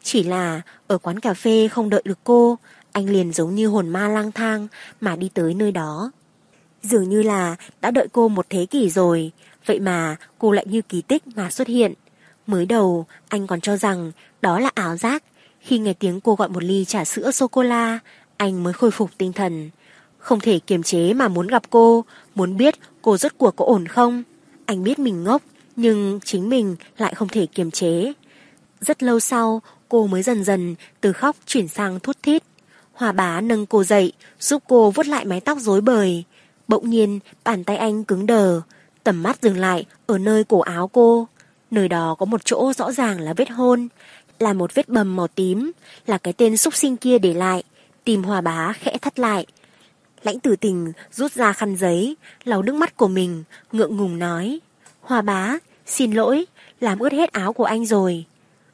Speaker 2: Chỉ là ở quán cà phê không đợi được cô, anh liền giống như hồn ma lang thang mà đi tới nơi đó. Dường như là đã đợi cô một thế kỷ rồi, vậy mà cô lại như kỳ tích mà xuất hiện. Mới đầu anh còn cho rằng đó là ảo giác. Khi nghe tiếng cô gọi một ly trà sữa sô-cô-la, anh mới khôi phục tinh thần. Không thể kiềm chế mà muốn gặp cô, muốn biết cô rốt cuộc có ổn không. Anh biết mình ngốc, nhưng chính mình lại không thể kiềm chế. Rất lâu sau, cô mới dần dần từ khóc chuyển sang thút thít. Hòa Bá nâng cô dậy, giúp cô vuốt lại mái tóc rối bời. Bỗng nhiên, bàn tay anh cứng đờ, tầm mắt dừng lại ở nơi cổ áo cô. Nơi đó có một chỗ rõ ràng là vết hôn, là một vết bầm màu tím, là cái tên xúc sinh kia để lại. Tim Hòa Bá khẽ thắt lại. Lãnh Tử Tình rút ra khăn giấy, lau nước mắt của mình, ngượng ngùng nói: Hòa Bá, xin lỗi, làm ướt hết áo của anh rồi.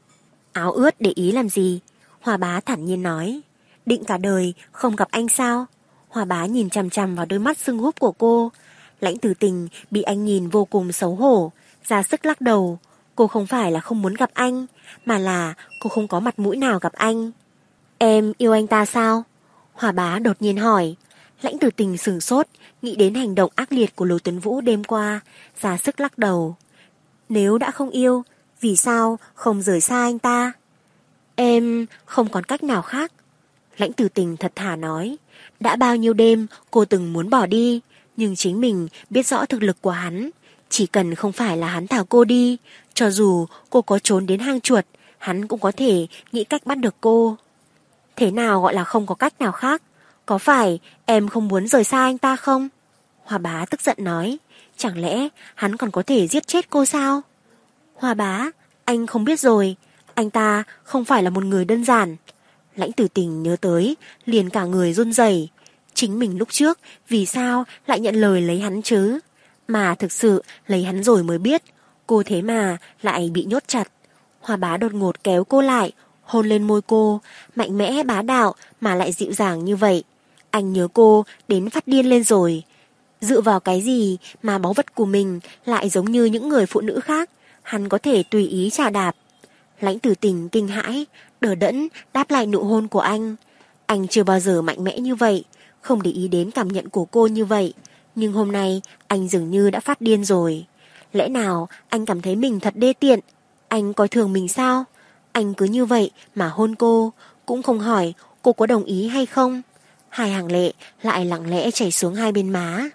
Speaker 2: Áo ướt để ý làm gì? Hòa Bá thản nhiên nói. Định cả đời không gặp anh sao? Hòa Bá nhìn chằm chằm vào đôi mắt sưng húp của cô. Lãnh Tử Tình bị anh nhìn vô cùng xấu hổ, ra sức lắc đầu. Cô không phải là không muốn gặp anh, mà là cô không có mặt mũi nào gặp anh. Em yêu anh ta sao? Hòa Bá đột nhiên hỏi. Lãnh Tử Tình sửng sốt, nghĩ đến hành động ác liệt của Lô Tuấn Vũ đêm qua, ra sức lắc đầu. Nếu đã không yêu, vì sao không rời xa anh ta? Em không còn cách nào khác. Lãnh Tử Tình thật thà nói. Đã bao nhiêu đêm cô từng muốn bỏ đi, nhưng chính mình biết rõ thực lực của hắn. Chỉ cần không phải là hắn thả cô đi, cho dù cô có trốn đến hang chuột, hắn cũng có thể nghĩ cách bắt được cô. Thế nào gọi là không có cách nào khác? Có phải em không muốn rời xa anh ta không? Hòa Bá tức giận nói. Chẳng lẽ hắn còn có thể giết chết cô sao? Hòa Bá, anh không biết rồi, anh ta không phải là một người đơn giản. Lãnh Tử Tình nhớ tới, liền cả người run rẩy. Chính mình lúc trước vì sao lại nhận lời lấy hắn chứ? Mà thực sự lấy hắn rồi mới biết, cô thế mà lại bị nhốt chặt. Hòa Bá đột ngột kéo cô lại, hôn lên môi cô, mạnh mẽ bá đạo mà lại dịu dàng như vậy. Anh nhớ cô đến phát điên lên rồi. Dựa vào cái gì mà báu vật của mình lại giống như những người phụ nữ khác, hắn có thể tùy ý chà đạp. Lãnh Tử Tình kinh hãi, đờ đẫn đáp lại nụ hôn của anh. Anh chưa bao giờ mạnh mẽ như vậy, không để ý đến cảm nhận của cô như vậy. Nhưng hôm nay anh dường như đã phát điên rồi. Lẽ nào anh cảm thấy mình thật đê tiện? Anh coi thường mình sao? Anh cứ như vậy mà hôn cô, cũng không hỏi cô có đồng ý hay không. Hai hàng lệ lại lặng lẽ chảy xuống hai bên má.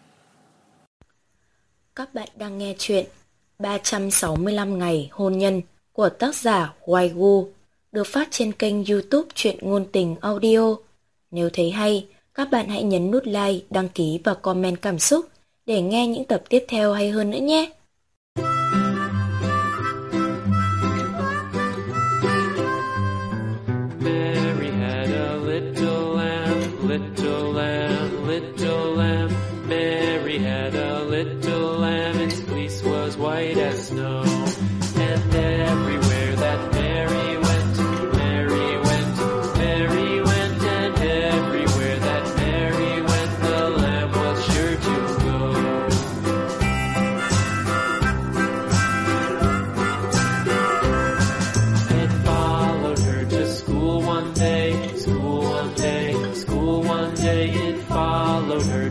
Speaker 1: Các bạn đang nghe chuyện ba trăm sáu mươi lăm ngày hôn nhân của tác giả Hoài Gu, được phát trên kênh YouTube Truyện Ngôn Tình Audio. Nếu thấy hay, các bạn hãy nhấn nút like, đăng ký và comment cảm xúc để nghe những tập tiếp theo hay hơn nữa nhé.
Speaker 3: Mary had a little lamb, little lamb, little lamb. Mary had a little lamb, its fleece was white as snow. And everywhere that Mary went, Mary went, Mary went, and everywhere that Mary went, the lamb was sure to go. It followed her to school one day, school one day, school one day. It followed her